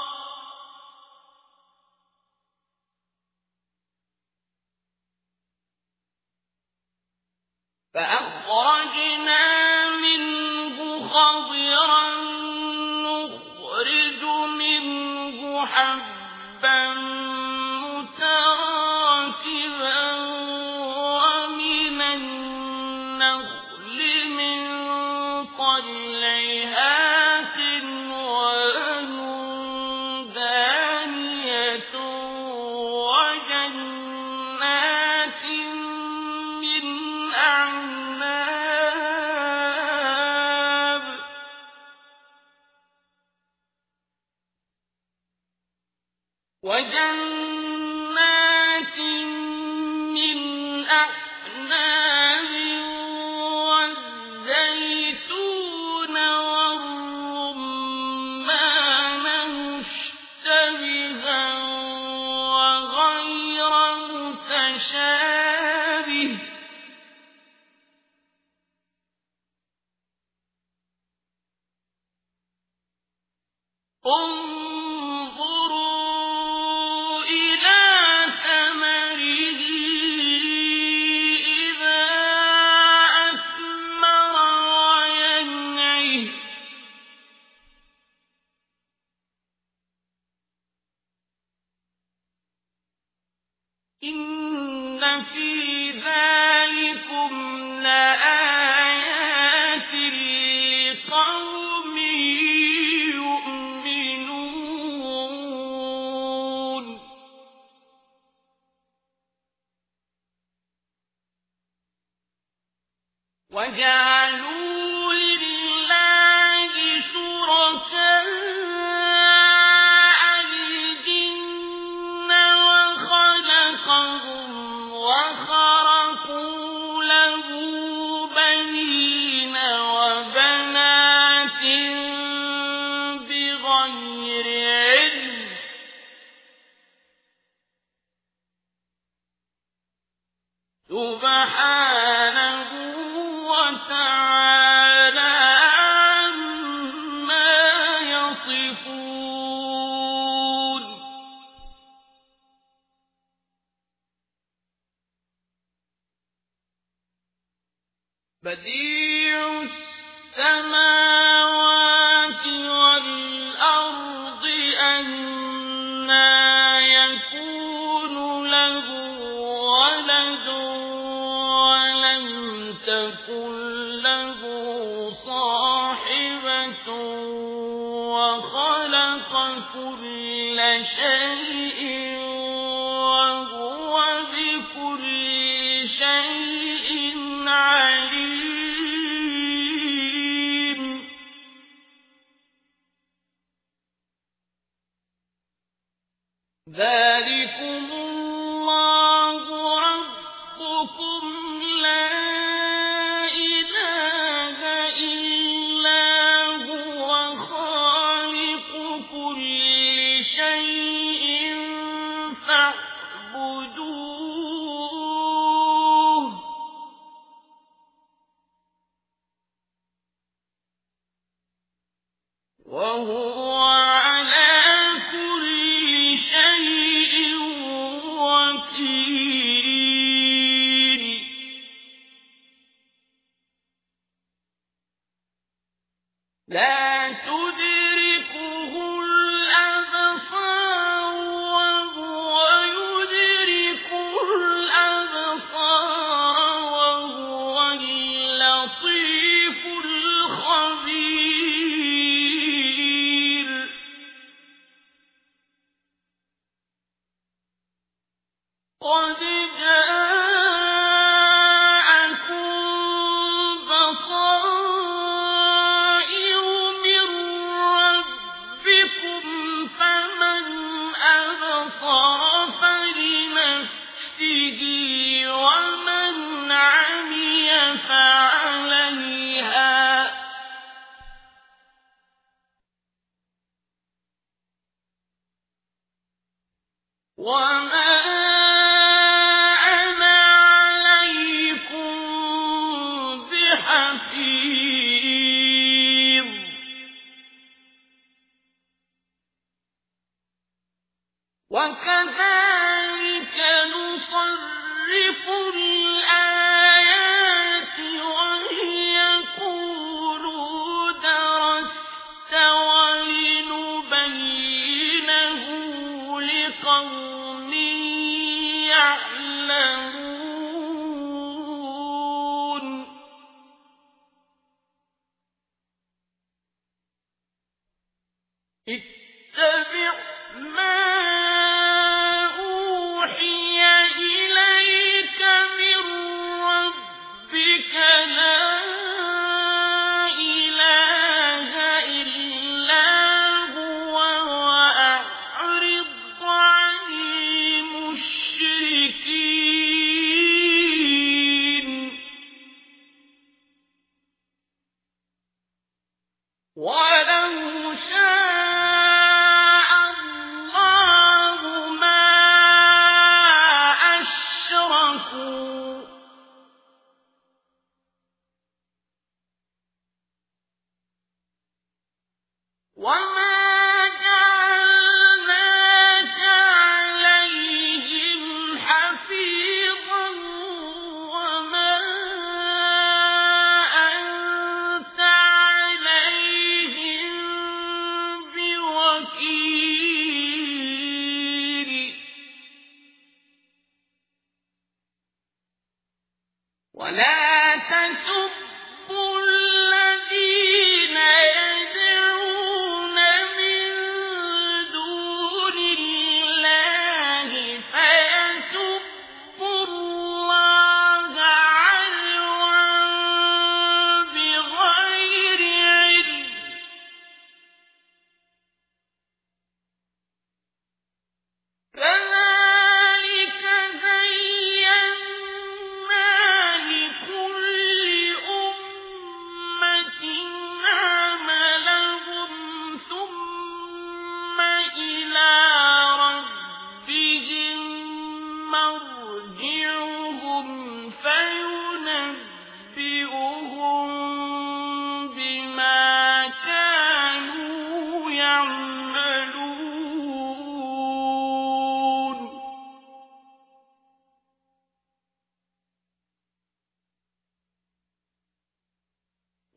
نخرج منه حبا متراكبا ومن النخل من طلعها قنوان دانية وجنات من أعناب والزيتون والرمان مشتبها وغير متشابه انظروا إلى ثمره إذا أثمر وينعه إن في ذلكم لآيات لقوم يؤمنون وجعلوا لله شركاء الجن وخلقهم وخرقوا له بنين وبنات بغير علم سبحانه وتعالى عما يصفون بديع السماوات والأرض أنى يكون له ولد ولم تكن له صاحبة وخلق كل شيء وهو بكل شيء عليم ذلكم الله ربكم لا إله إلا هو خالق كل شيء فاعبدوه وهو على كل شيء وكيل لا تدركه الأبصار وهو يدرك الأبصار وهو اللطيف الخبير قد جاءكم بصائر من ربكم فمن أبصر فلنفسه ومن عمي فعليها وما أنا عليكم بحفيظ وكذلك نصرف الآيات وليقولوا درست ولنبينه لقوم يعلمون اتبع ما أوحي إليك من ربك لا إله إلا هو وأعرض عن المشركين ولو شاء الله ما أشركوا وما جعلناك عليهم حفيظا وما أنت عليهم بوكيل ولا تسبوا الذين يدعون من دون الله فيسبوا الله عدوا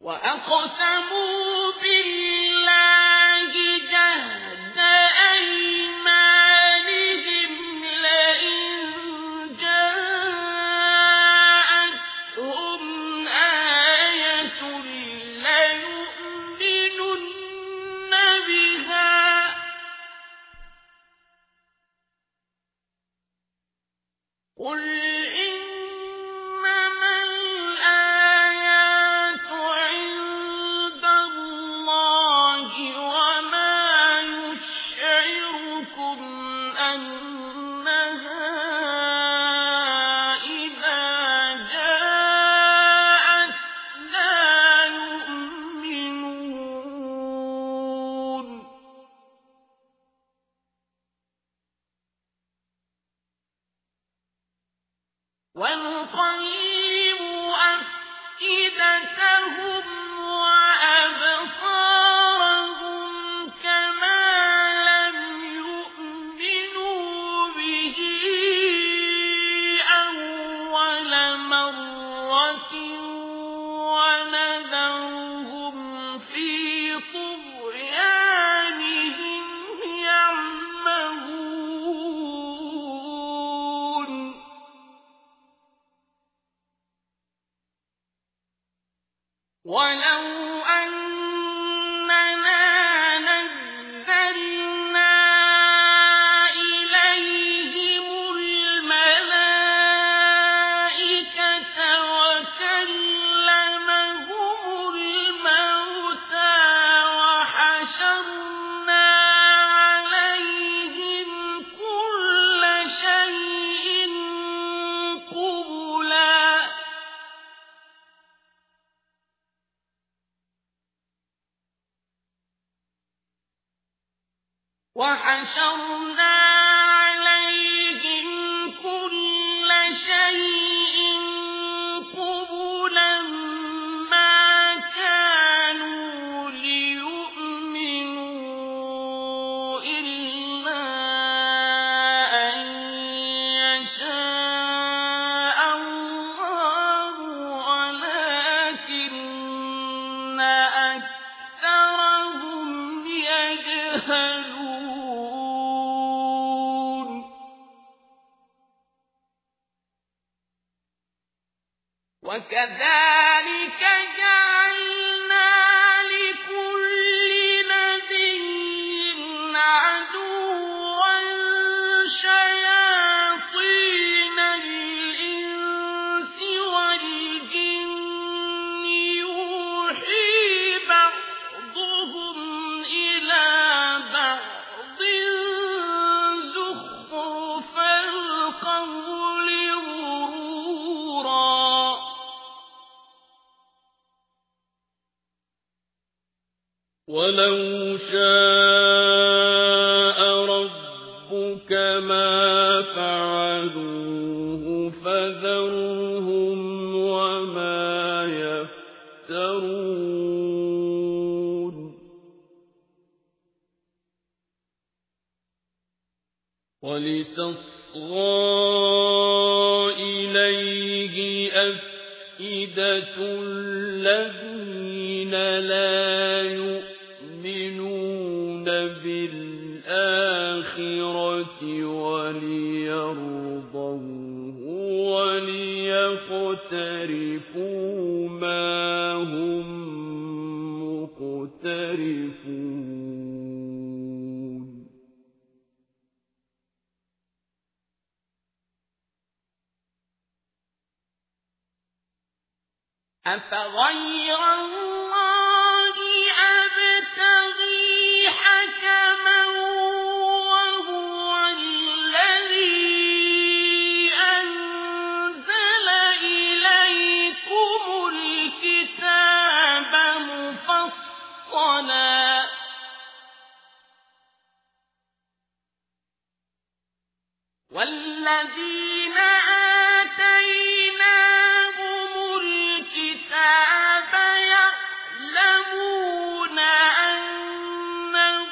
وأقسموا بالله جهد أيمانهم لئن جاءتهم آية ليؤمنن بها قل ونقلب أفئدتهم وأبصارهم كما لم يؤمنوا به أول مرة ونذرهم في طغيانهم يعمهون ولو أننا نزلنا إليهم الملائكة وكلمهم الموتى وحشرنا عليهم كل شيء قبلا ما كانوا ليؤمنوا إلا أن يشاء الله ولكن أكثرهم يجهلون وكذلك جعلنا لكل نبي عدوا شياطين الإنس والجن يوحي بعضهم إلى بعض زخرف القول غرورا ولو شاء ربك ما فعلوه فذرهم وما يفترون ولتصغى إليه أفئدة الذين لا يؤمنون بالآخرة وليرضوه وليقترفوا ما هم مقترفون أفغير الله أبتغي حكما وهو الذي أنزل إليكم الكتاب مفصلا والذين آتيناهم الكتاب يعلمون أنه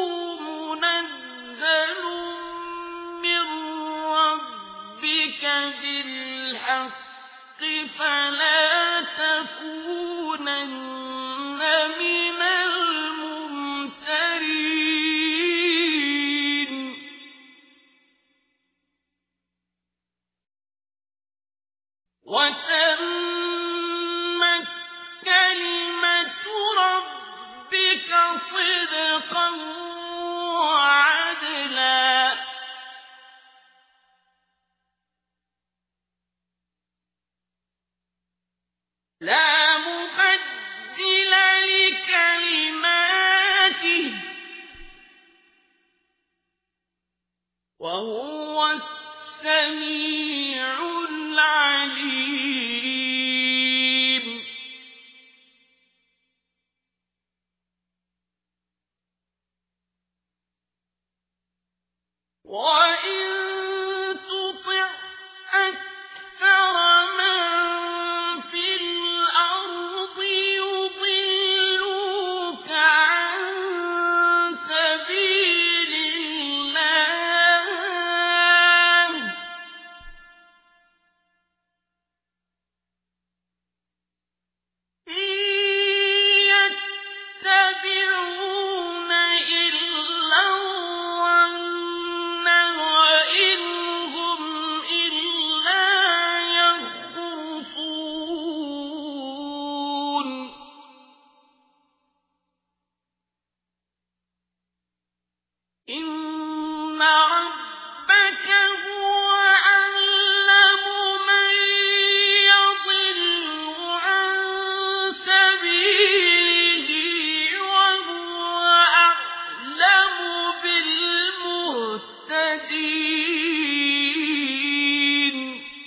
منزل من ربك بالحق فلا تكونن وتمت كلمة ربك صدقا وعدلا لا مبدل لكلماته وهو السميع العليم وإن تطع أكثر من في الأرض يضلوك عن سبيل الله إن يتبعون إلا الظن وإن هم إلا يخرصون إن ربك هو أعلم من يضل عن سبيله وهو أعلم بالمهتدين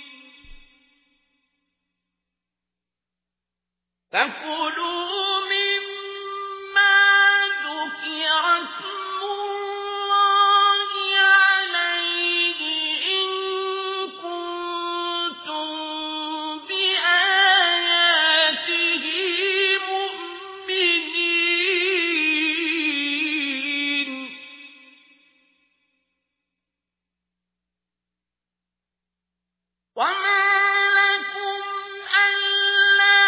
فكلوا مما ذكر اسم الله عليه إن كنتم بآياته مؤمنين وما لكم ألا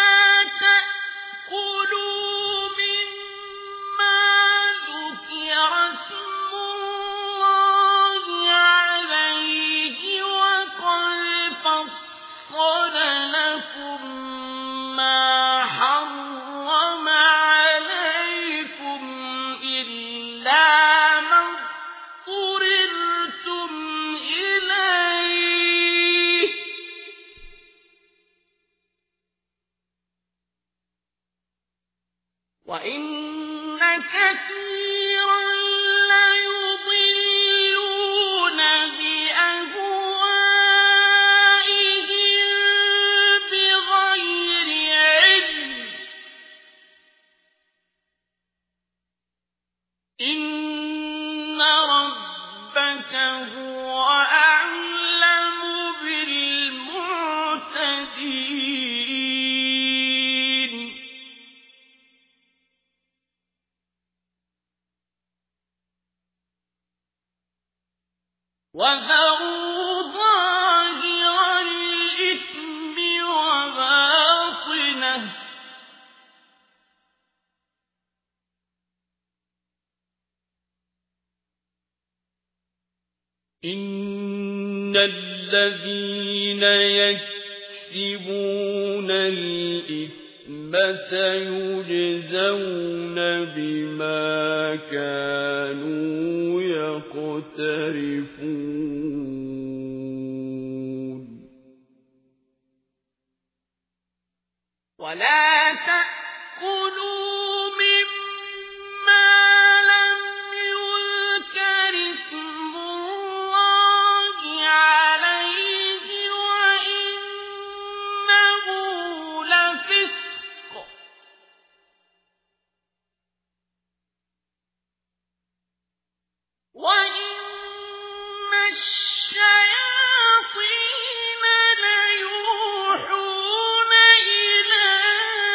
تأكلوا مما ذكر اسم الله عليه وقد فصل لكم ما حرم عليكم إلا ما اضطررتم إليه وإن كثيرا ليضلون بأهوائهم بغير علم إن ربك هو أعلم بالمعتدين وذروا ظاهر الإثم وباطنه إن الذين يكسبون الإثم سيجزون بما كانوا يقترفون ولا تأكلوا مما لم يذكر اسم الله عليه وإنه لفسق وإن الشياطين ليوحون إلى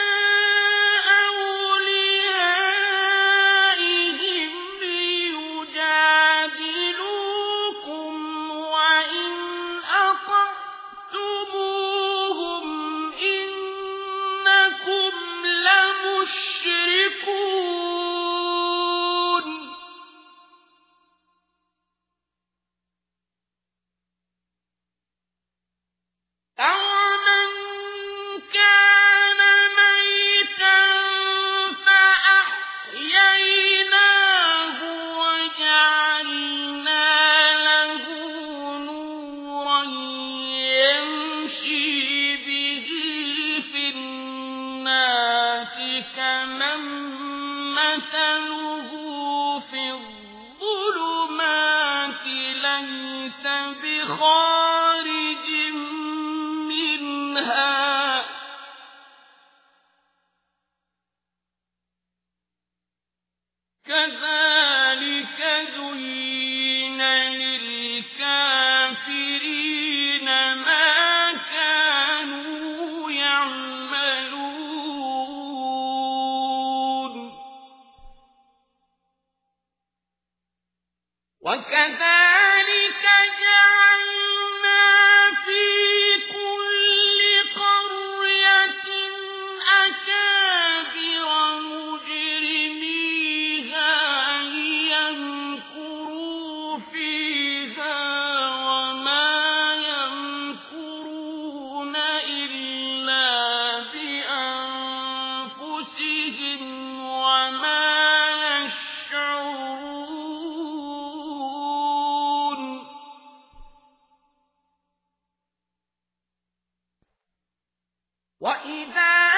وإذا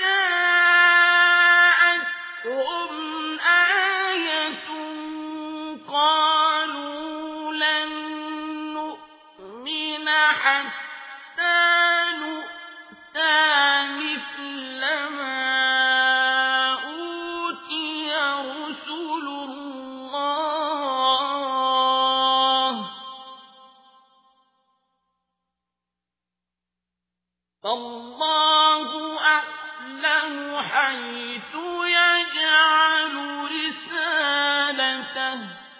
جاءتهم آية قالوا لن نؤمن حتى نؤتى مثل ما أوتي رسل الله فالله أعلم حيث يجعل رسالته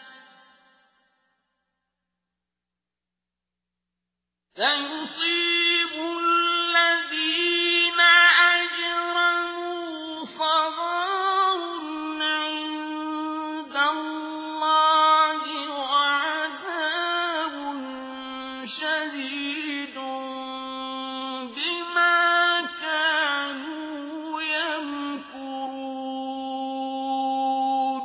سيصيب الذين أجرموا صغار عند الله وعذاب شديد بما كانوا يمكرون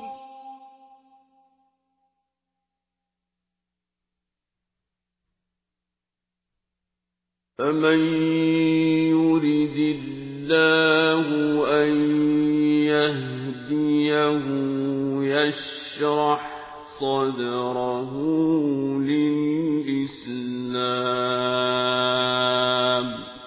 فمن يرد الله أن يهديه يشرح صدره للإسلام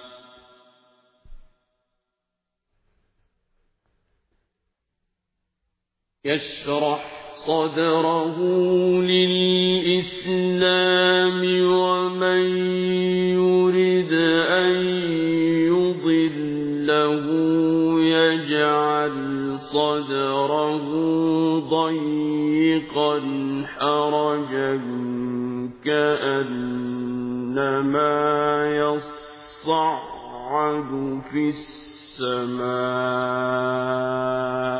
ومن يرد أن يضله يجعل صدره ضيقا حرجا كأنما يصعد في السماء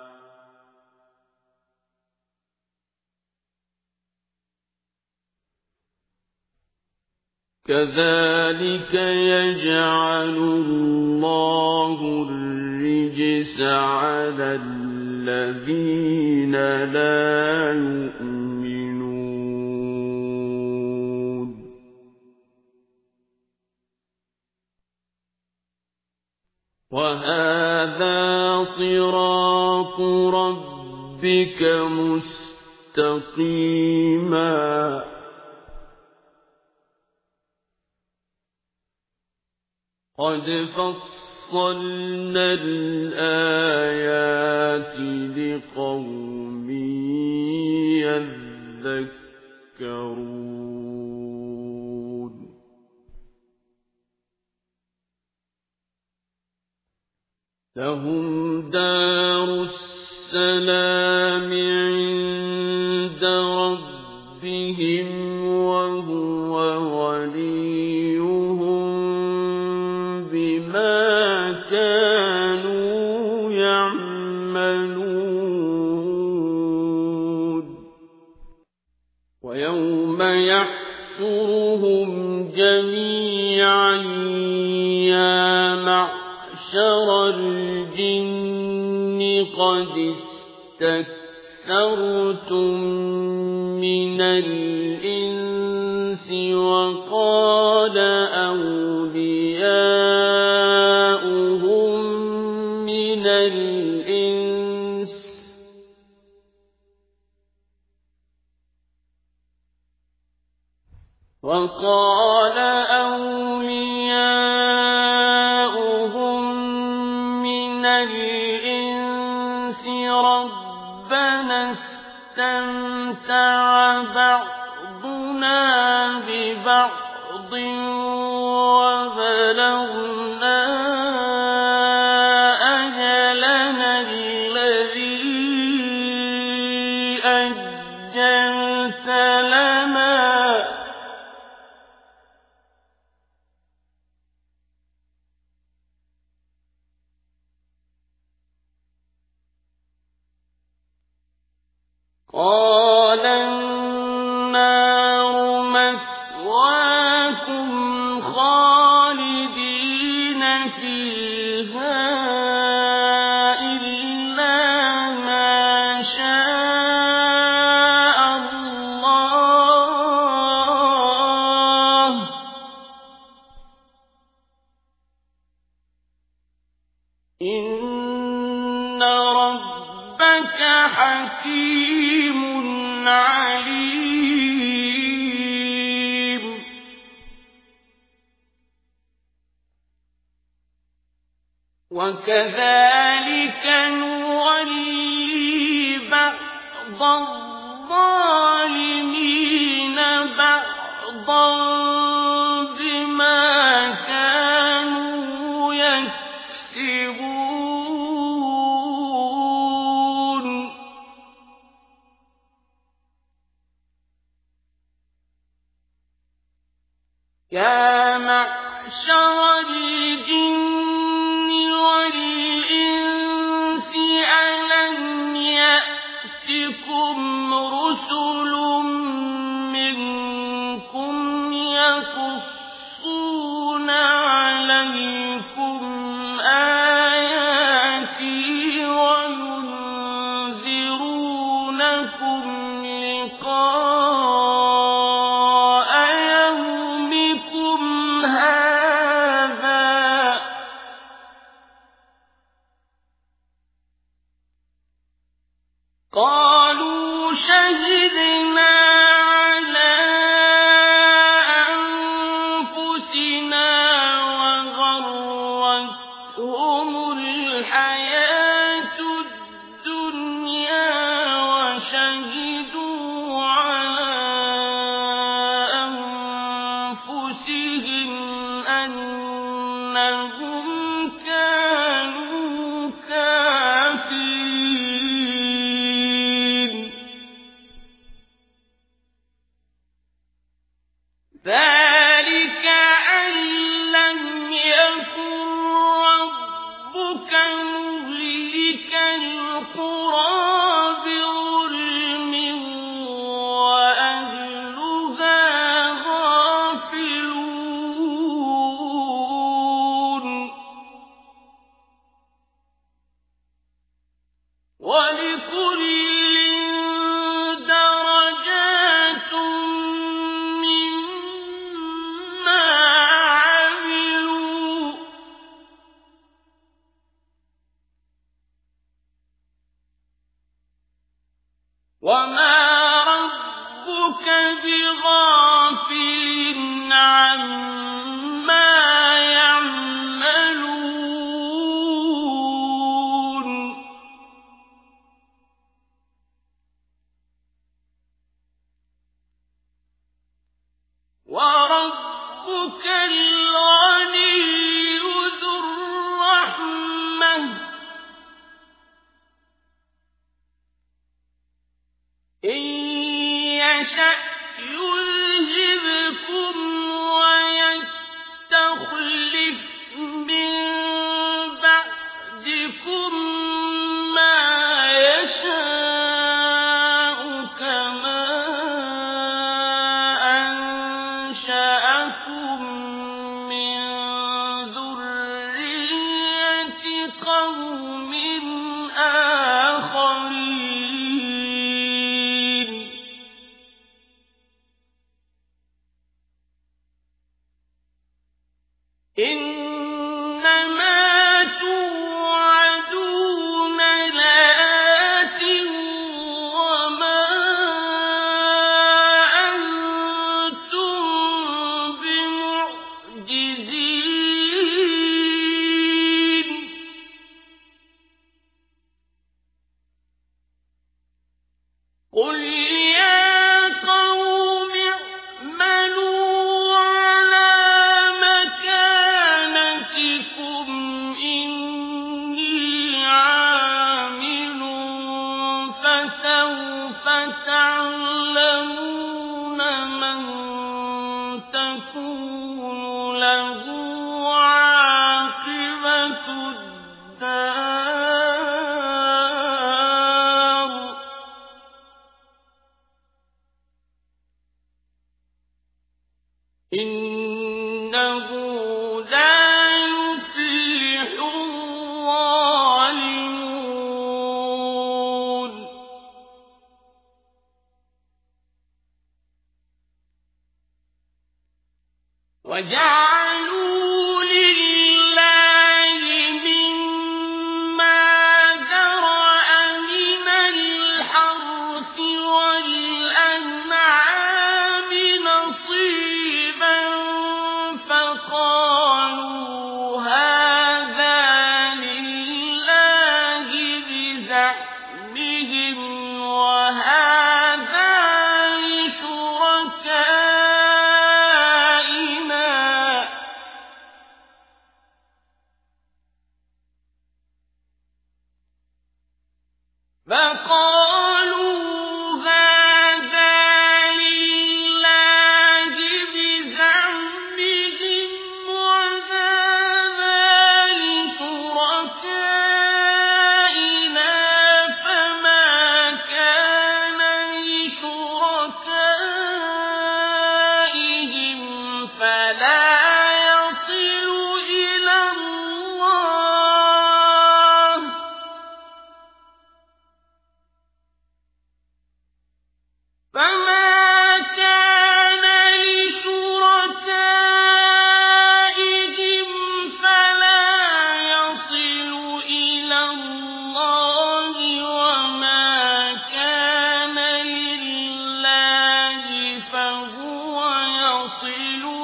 كذلك يجعل الله الرجس على الذين لا يؤمنون وهذا صراط ربك مستقيما قد فصلنا الآيات لقوم يذكرون لهم دار السلام عند ربهم وهو وليهم بما كانوا يعملون ويوم يحشرهم جميعا يا معشر الجن قد استكثرتم من الإنس وقال أولياؤهم من الإنس ربنا استمتع بعضنا ببعض وبلغنا أجلنا الذي أجلت لنا قال النار مثواكم خالدين فيها إلا ما شاء الله حكيم عليم. وكذلك نولي بعض الظالمين بعضا بما كانوا يكسبون. يا معشر الجن والإنس ألم يأتكم رسل منكم يقصون عليكم آياتي وينذرونكم لقاء يومكم هذا. قالوا شهدنا على أنفسنا وغرتهم الحياة الدنيا وشهدوا على أنفسهم أنهم كانوا كافرين. ذلك أن لم يكن ربك مهلك القرى بظلم وأهلها غافلون. ولكل درجات مما عملوا وما ربك بغافل عما يعملون. وربك الغني ذو الرحمة إن يشأ يذهبكم ويستخلف من بعدكم ما يشاء كما أنشأكم من ذرية قوم آخرين. إنما توعدون لآت وما أنتم بمعجزين. قل يا قوم اعملوا على مكانتكم إني عامل فسوف تعلمون من تكون له عاقبة الدار إنه لا يفلح الظالمون. وجعلوا لله مما ذرأ من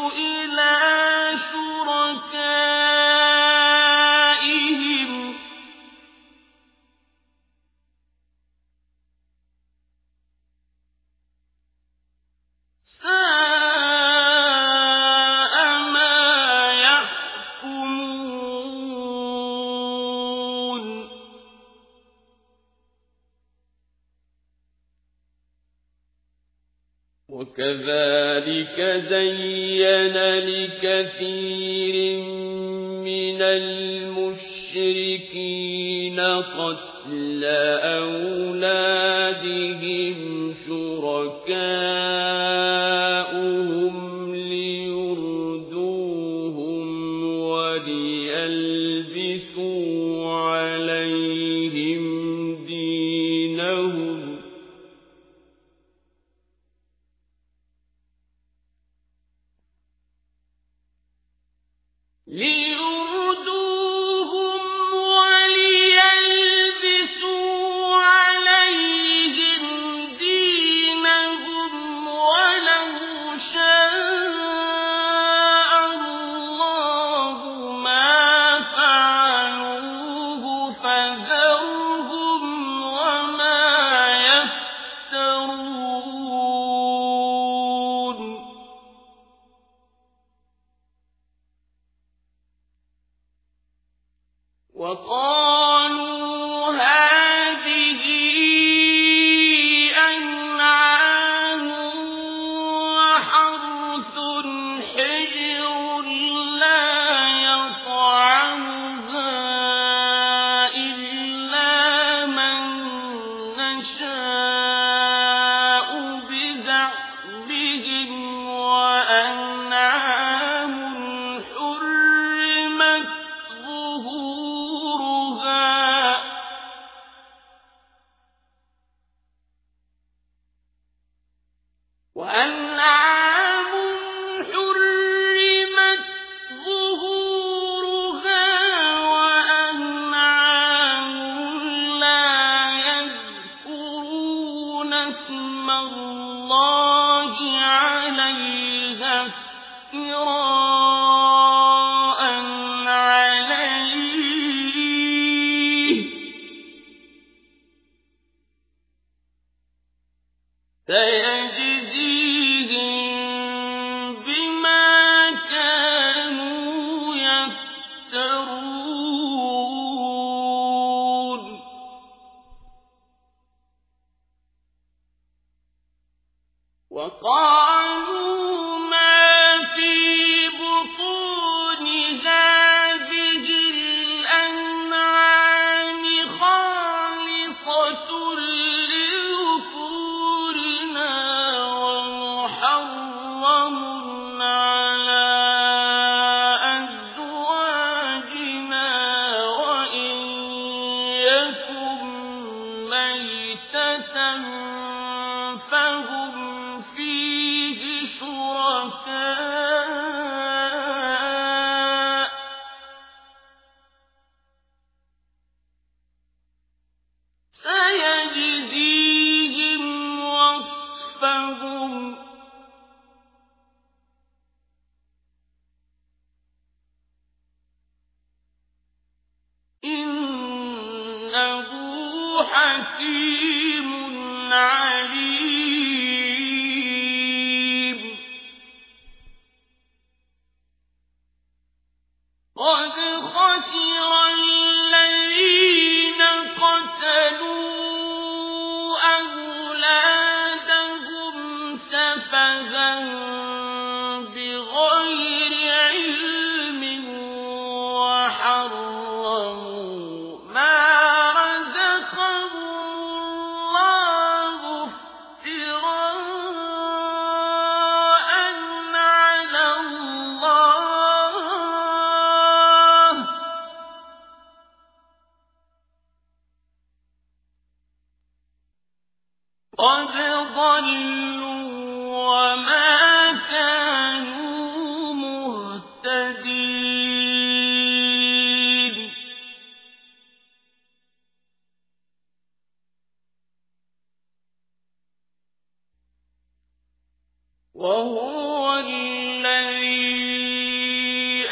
إلى شركائهم ساء ما يحكمون وكذلك زين لكثير من المشركين قتل أولادهم شركاؤهم ليردوهم وليلبسوا عليهم دينهم ولو شاء الله ما فعلوه فذرهم وما يفترون وقالوا هذه أنعام وحرث حجر لا يطعمها إلا من نشاء بزعمهم وأنعام حرمت ظهورها وأنعام لا يذكرون اسم الله عليها افتراء عليه سيجزيهم بما كانوا يفترون وقالوا ما في بطون هذه الأنعام خالصة لذكورنا ومحرم على أزواجنا وإن يكن ميتة فهم فيه شركاء سيجزيهم وصفهم إنه حكيم عليم قد خسر الذين قتلوا أولادهم سفها بغير علم وحرموا ما رزقهم الله افتراء على الله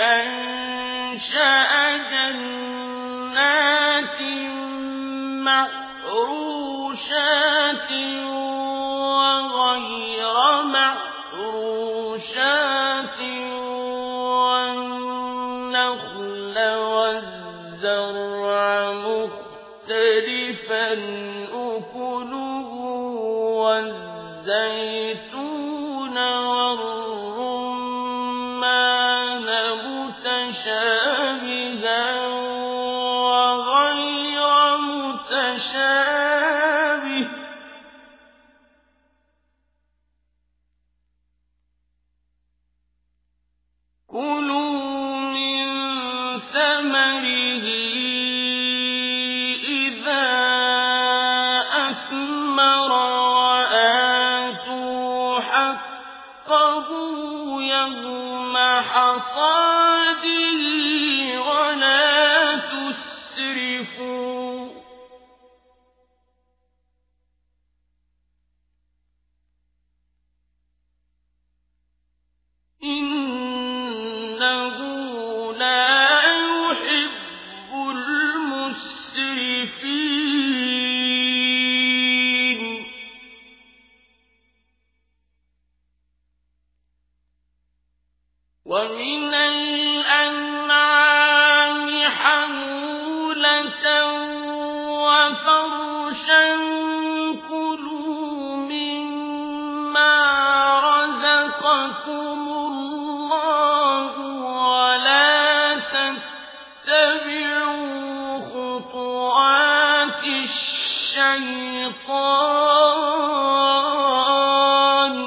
أنشأ جنات معروشات وغير معروشات والنخل والزرع مختلفا أكله والزيتون والرمان متشابها وغير متشابه كلوا من ثمره إذا أثمر وآتوا حقه يوم حصاده ولا تسرفوا إنه لا يحب المسرفين ومن الأنعام حمولة وفرشا كلوا مما رزقكم الله ولا تتبعوا خطوات الشيطان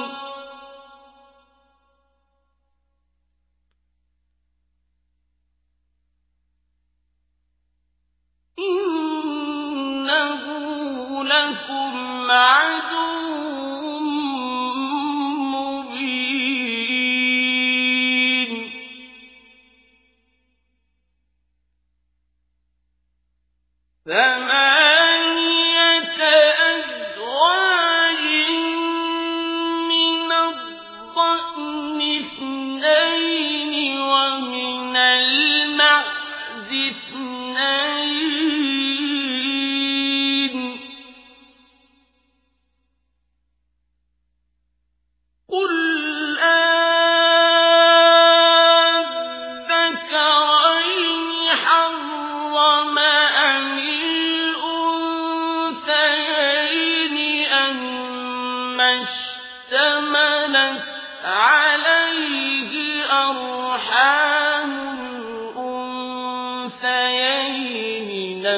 إنه لكم عدو مبين ثمانية أزواج من الضأن اثنين ومن المعز اثنين قل أذكرين حرم أم الأنثيين أما اشتملت عليه أرحام الأنثيين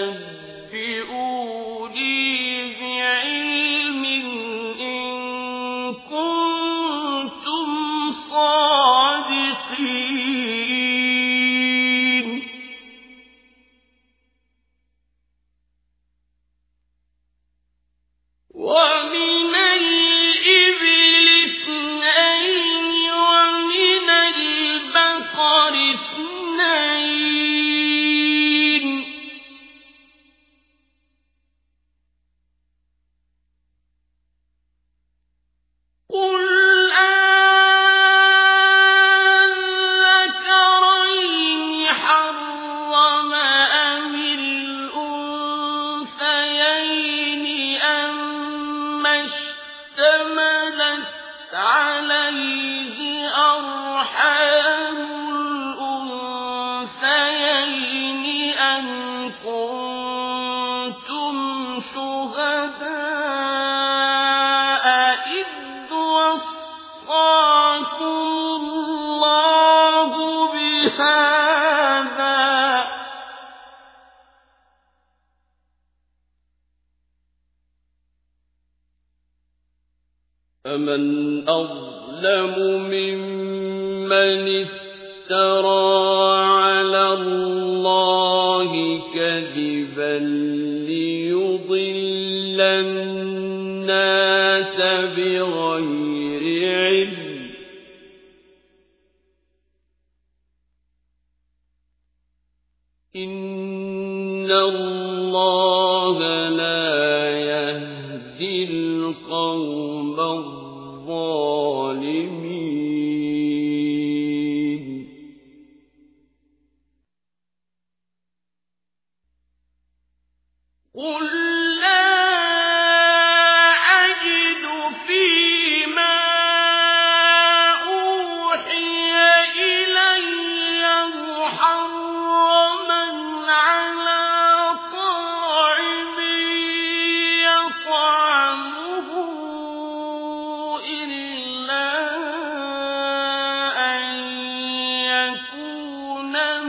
نبئوني بعلم إن كنتم صادقين ومن الإبل اثنين ومن البقر اثنين قل أذكرين حرم أم الأنثيين أما اشتملت عليه أرحام الأنثيين أم كنتم شهداء إذ وصاكم الله بهذا فمن أظلم ممن افترى على الله كذبا ليضل الناس بغير علم إن الله لا يهدي القوم الظالمين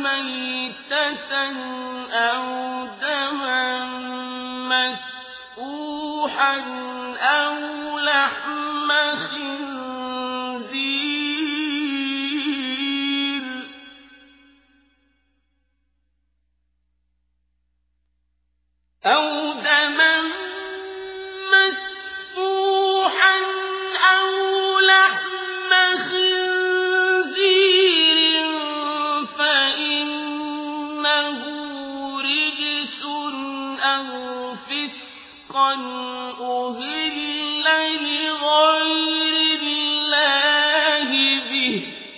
ميتة أو دما مسفوحا أو لحم خنزير أو دما مسفوحا أو لحم خنزير فإنه رجس أو فسقا أهل لغير الله به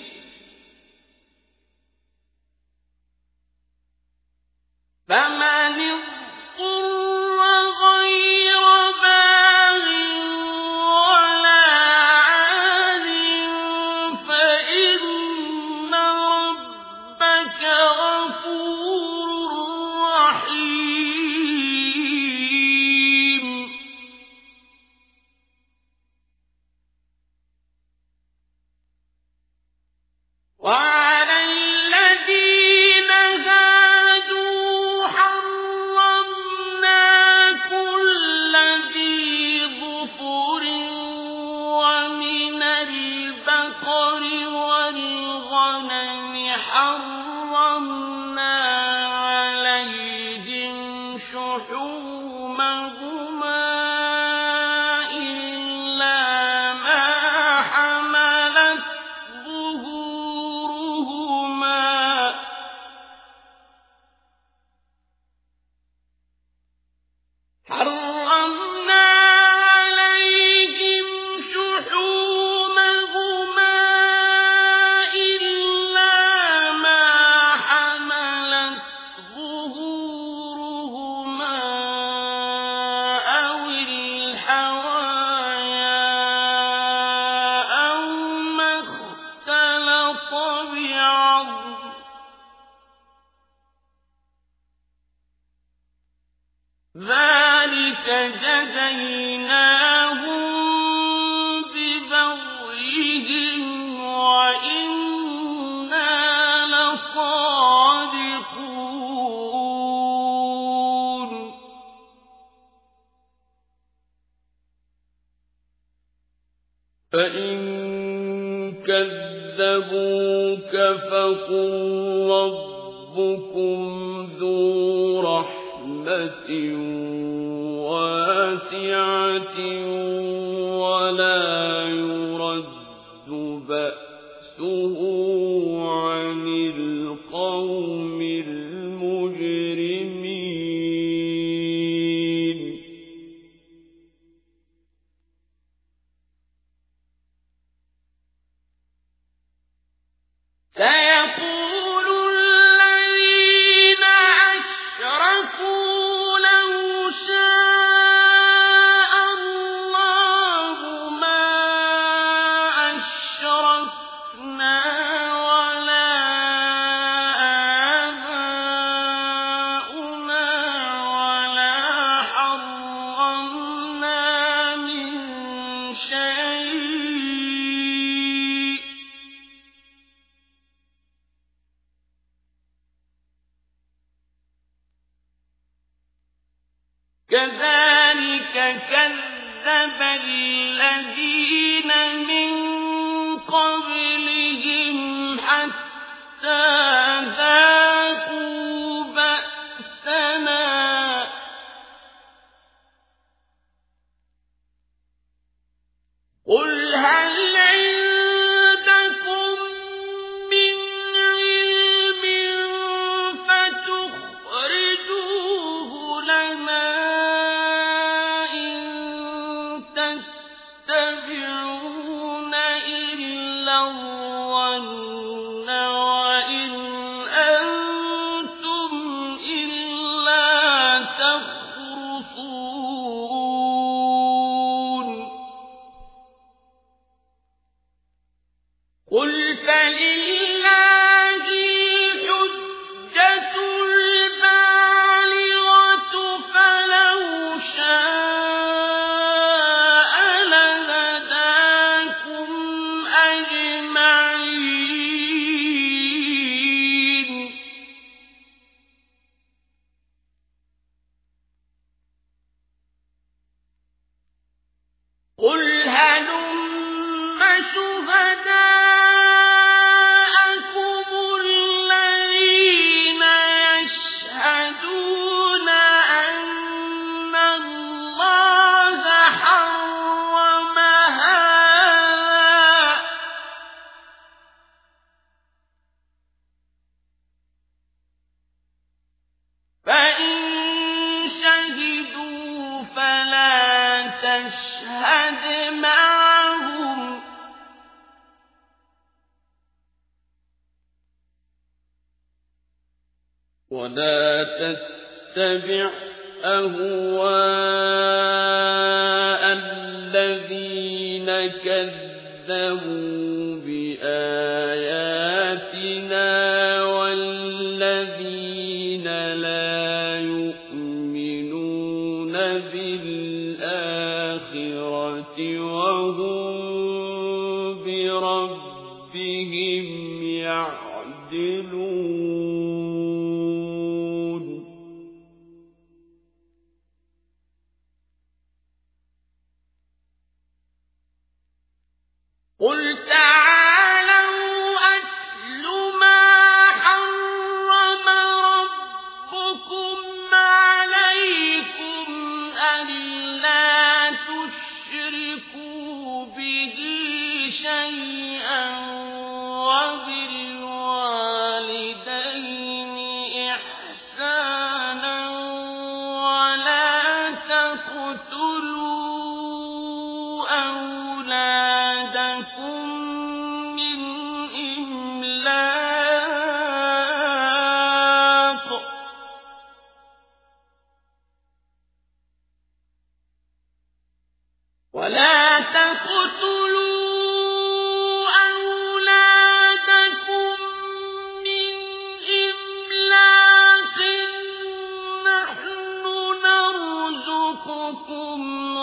فمن اضطر غير باغ ولا عاد فإن ربك غفور رحيم وعلى الذين هادوا حرمنا كل ذي ظفر ومن البقر والغنم حرمنا عليهم شحومهما إلا ما حملت ظهورهما حرمنا عليهم شحومهما إلا ما حملت ظهورهما أو الحوايا أو ما اختلط بعظم ذلك جزيناهم ببغيهم وإنا لصادقون فإن كذبوك فقل ربكم ذو رحمة واسعة ولا يرد بأسه عن القوم المجرمين سيقول الذين أشركوا لو شاء الله ما أشركنا ولا آباؤنا ولا حرمنا من شيء كذلك كذب الذين من قبلهم حتى ذاقوا بأسنا قل هل عندكم من علم فتخرجوه لنا إن تتبعون إلا الظن وإن فإن شهدوا فلا تشهد معهم ولا تتبع أهواء الذين كذبوا بآياتنا والذين لا يؤمنون بالآخرة وهم بربهم يعدلون قل تعالوا أتل ما حرم ربكم عليكم ألا تشركوا به شيئا وبالوالدين إحسانا ولا تقتلوا أولادكم من إملاق نحن نرزقكم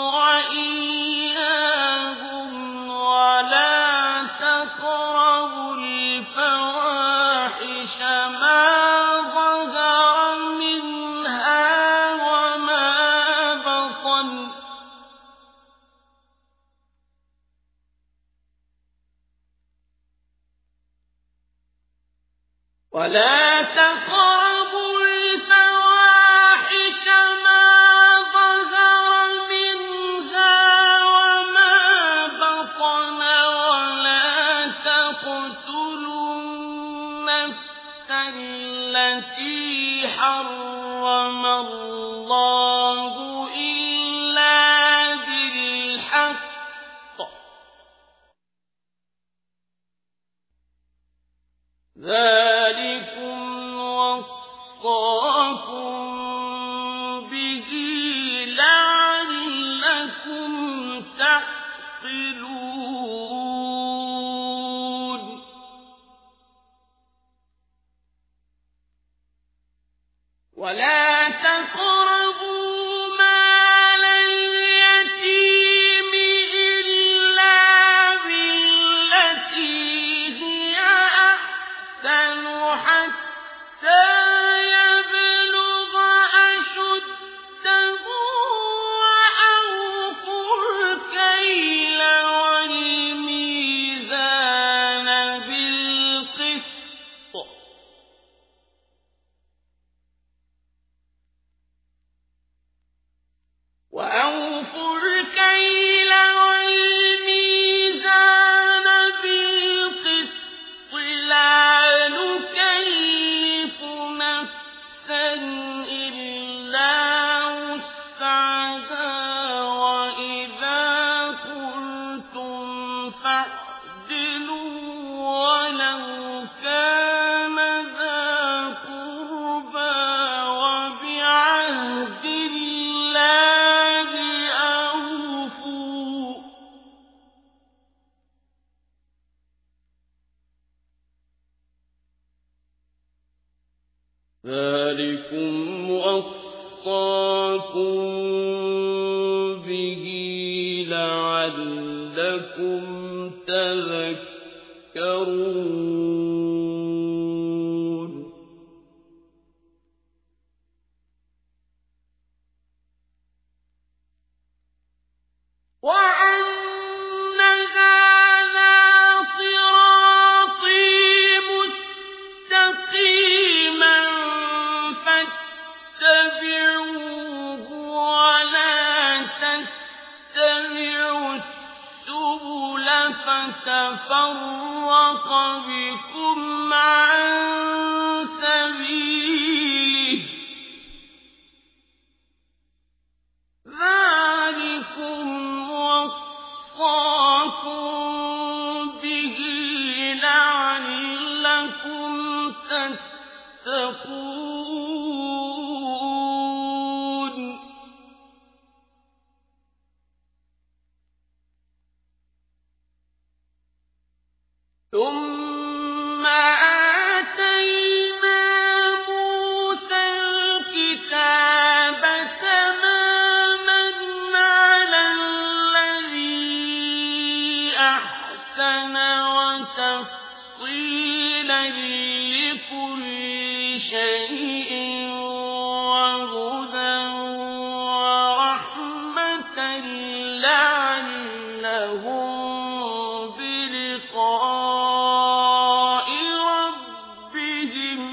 وإياهم ولا تقربوا الفواحش ما ظهر منها وما بطن ولا تقربوا الفواحش ما ظهر منها وما بطن ولا تقتلوا النفس التي حرم الله إلا بالحق ذلكم وصاكم به لعلكم تعقلون ولا تقربوا مال اليتيم إلا بالتي هي أحسن حتى يبلغ أشده وأوفوا الكيل والميزان بالقسط وأوفوا الكيل والميزان بالقسط لا نكلف نفسا إلا وسعها وإذا قلتم فاعدلوا ولو كان ذا قربى وبعهد الله أوفوا ذلكم وصاكم به لعلكم تذكرون وأن هذا صراطي مستقيما فاتبعوه ولا تتبعوا السبل فتفرق بكم عن سبيله تتقون ثم آتينا موسى الكتاب تماما على الذي أحسن وتفصيلا لكل شيء وهدى ورحمة لعلهم بلقاء ربهم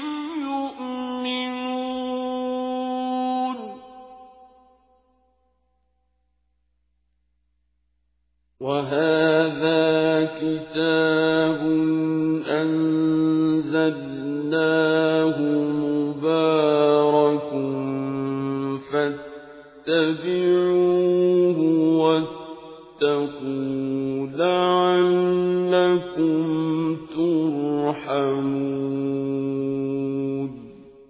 يؤمنون وهذا كتاب أنزلناه مبارك فاتبعوه واتقوا لعلكم ترحمون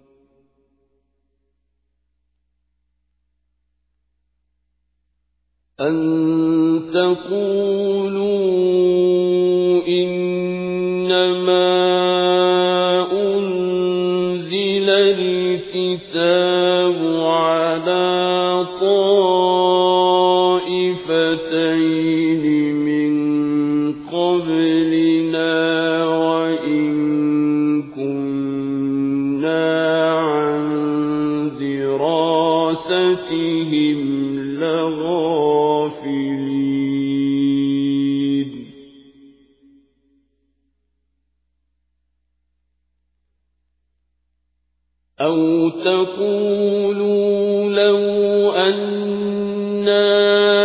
أن تقولوا إنما أنزل الكتاب على طائفتين من قبلنا وإن كنا عن دراستهم لغافلين أو تقولوا لو أنا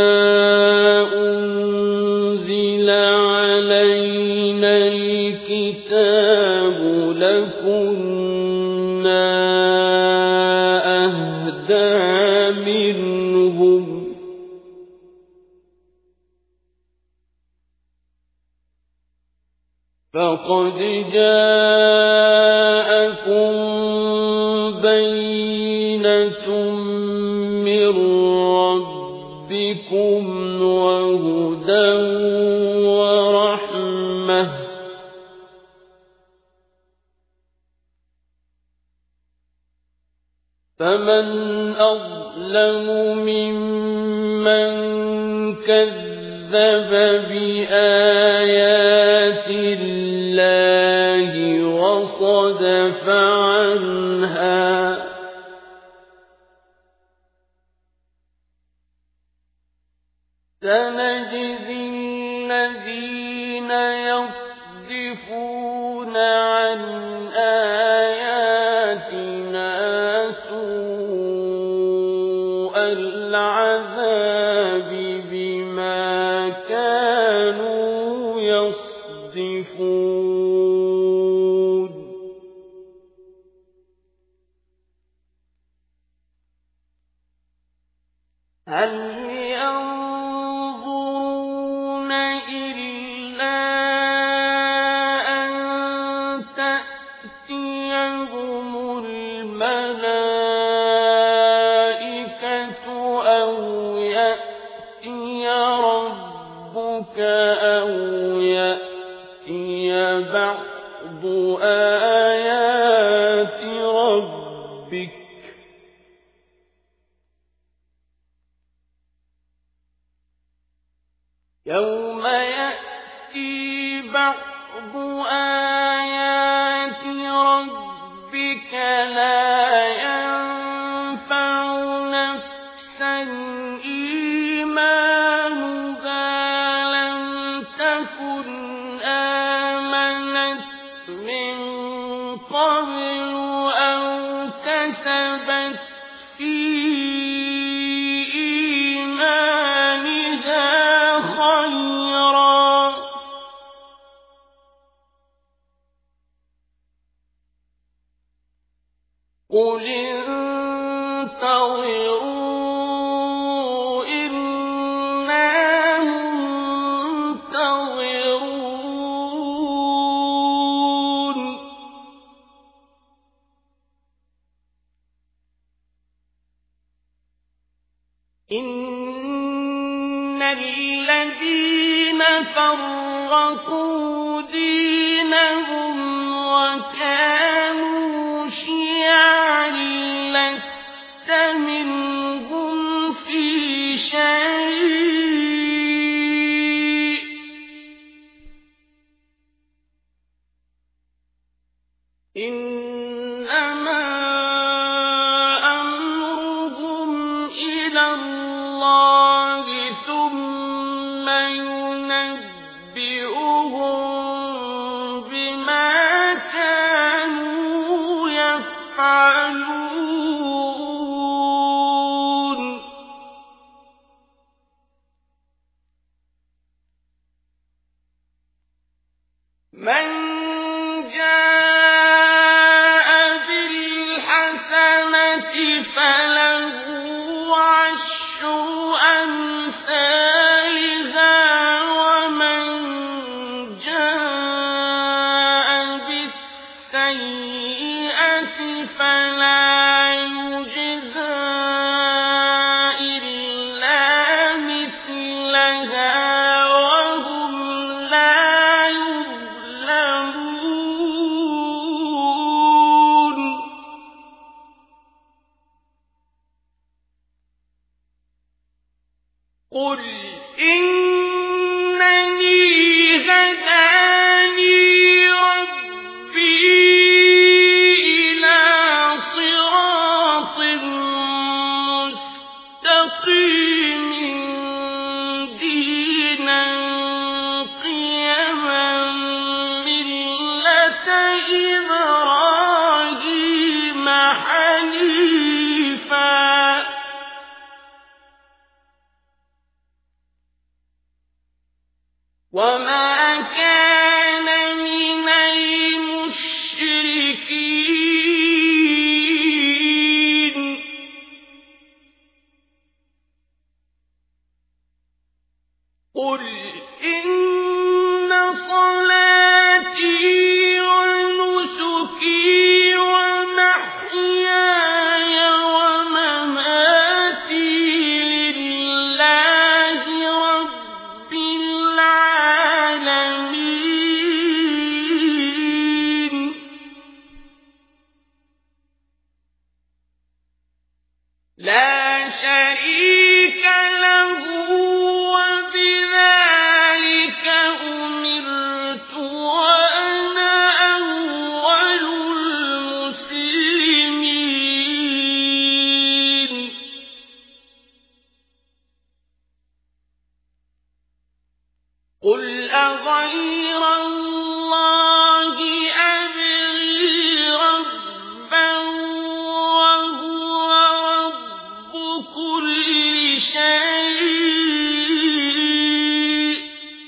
أنزل علينا الكتاب لكنا أهدى منهم فقد جاءكم بينة من ربكم وهدى ورحمة فمن أظلم ممن كذب بآيات الله وصدف عنها سنجزي الذين يصدفون عن آياتنا سوء العذاب بما كانوا يصدفون هل ينظرون إلا أن تأتيهم الملائكة أو يأتي ربك أو يأتي بعض آيات ربك يوم يأتي بعض آيات ربك لا ينفع نفسا إيمانها لم تكن آمنت من قبل أو كسبت في إيمانها خيرا قل انتظروا إنا منتظرون إن الذين فرقوا دينهم وكانوا شيعا لست منهم في شيء إنما أمرهم إلى الله ثم ينبئهم بما كانوا يفعلون من جاء بالحسنة فله عشر أمثالها ومن جاء بالسيئة فلا يجزى إلا مثلها وهم لا يظلمون قل إنني هداني ربي إلى صراط مستقيم دينا قيما ملة إبراهيم حنيفا وما كان من المشركين قل إن صلاتي ونسكي ومحياي ومماتي لله رب العالمين لا شريك له وبذلك أمرت وأنا أول المسلمين قل أغير الله أبغي ربا وهو رب كل شيء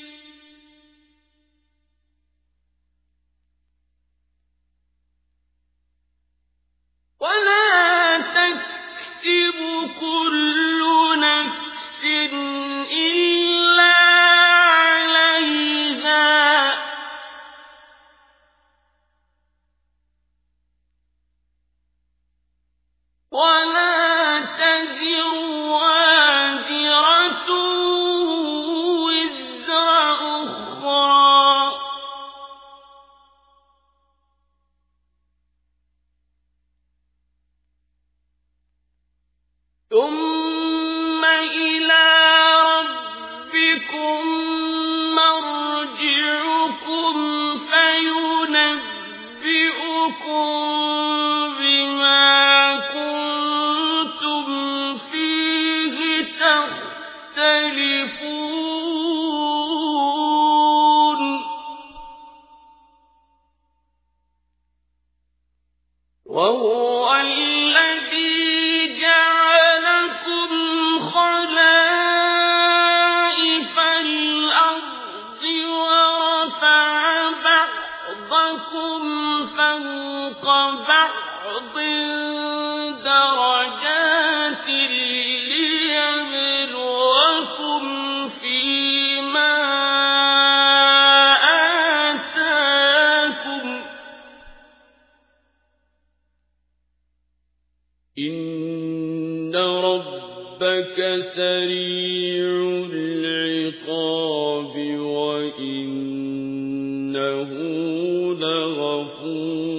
ولا تكسب كل نفس إلا عليها ولا تزر وازرة وزر أخرى ثم إلى ربكم مرجعكم فينبئكم بما كنتم فيه تختلفون وهو الذي جعلكم خلائف الأرض ورفع بعضكم فوق بعض درجات ليبلوكم فيما آتاكم إن ربكم ربك سريع العقاب وإنه لغفور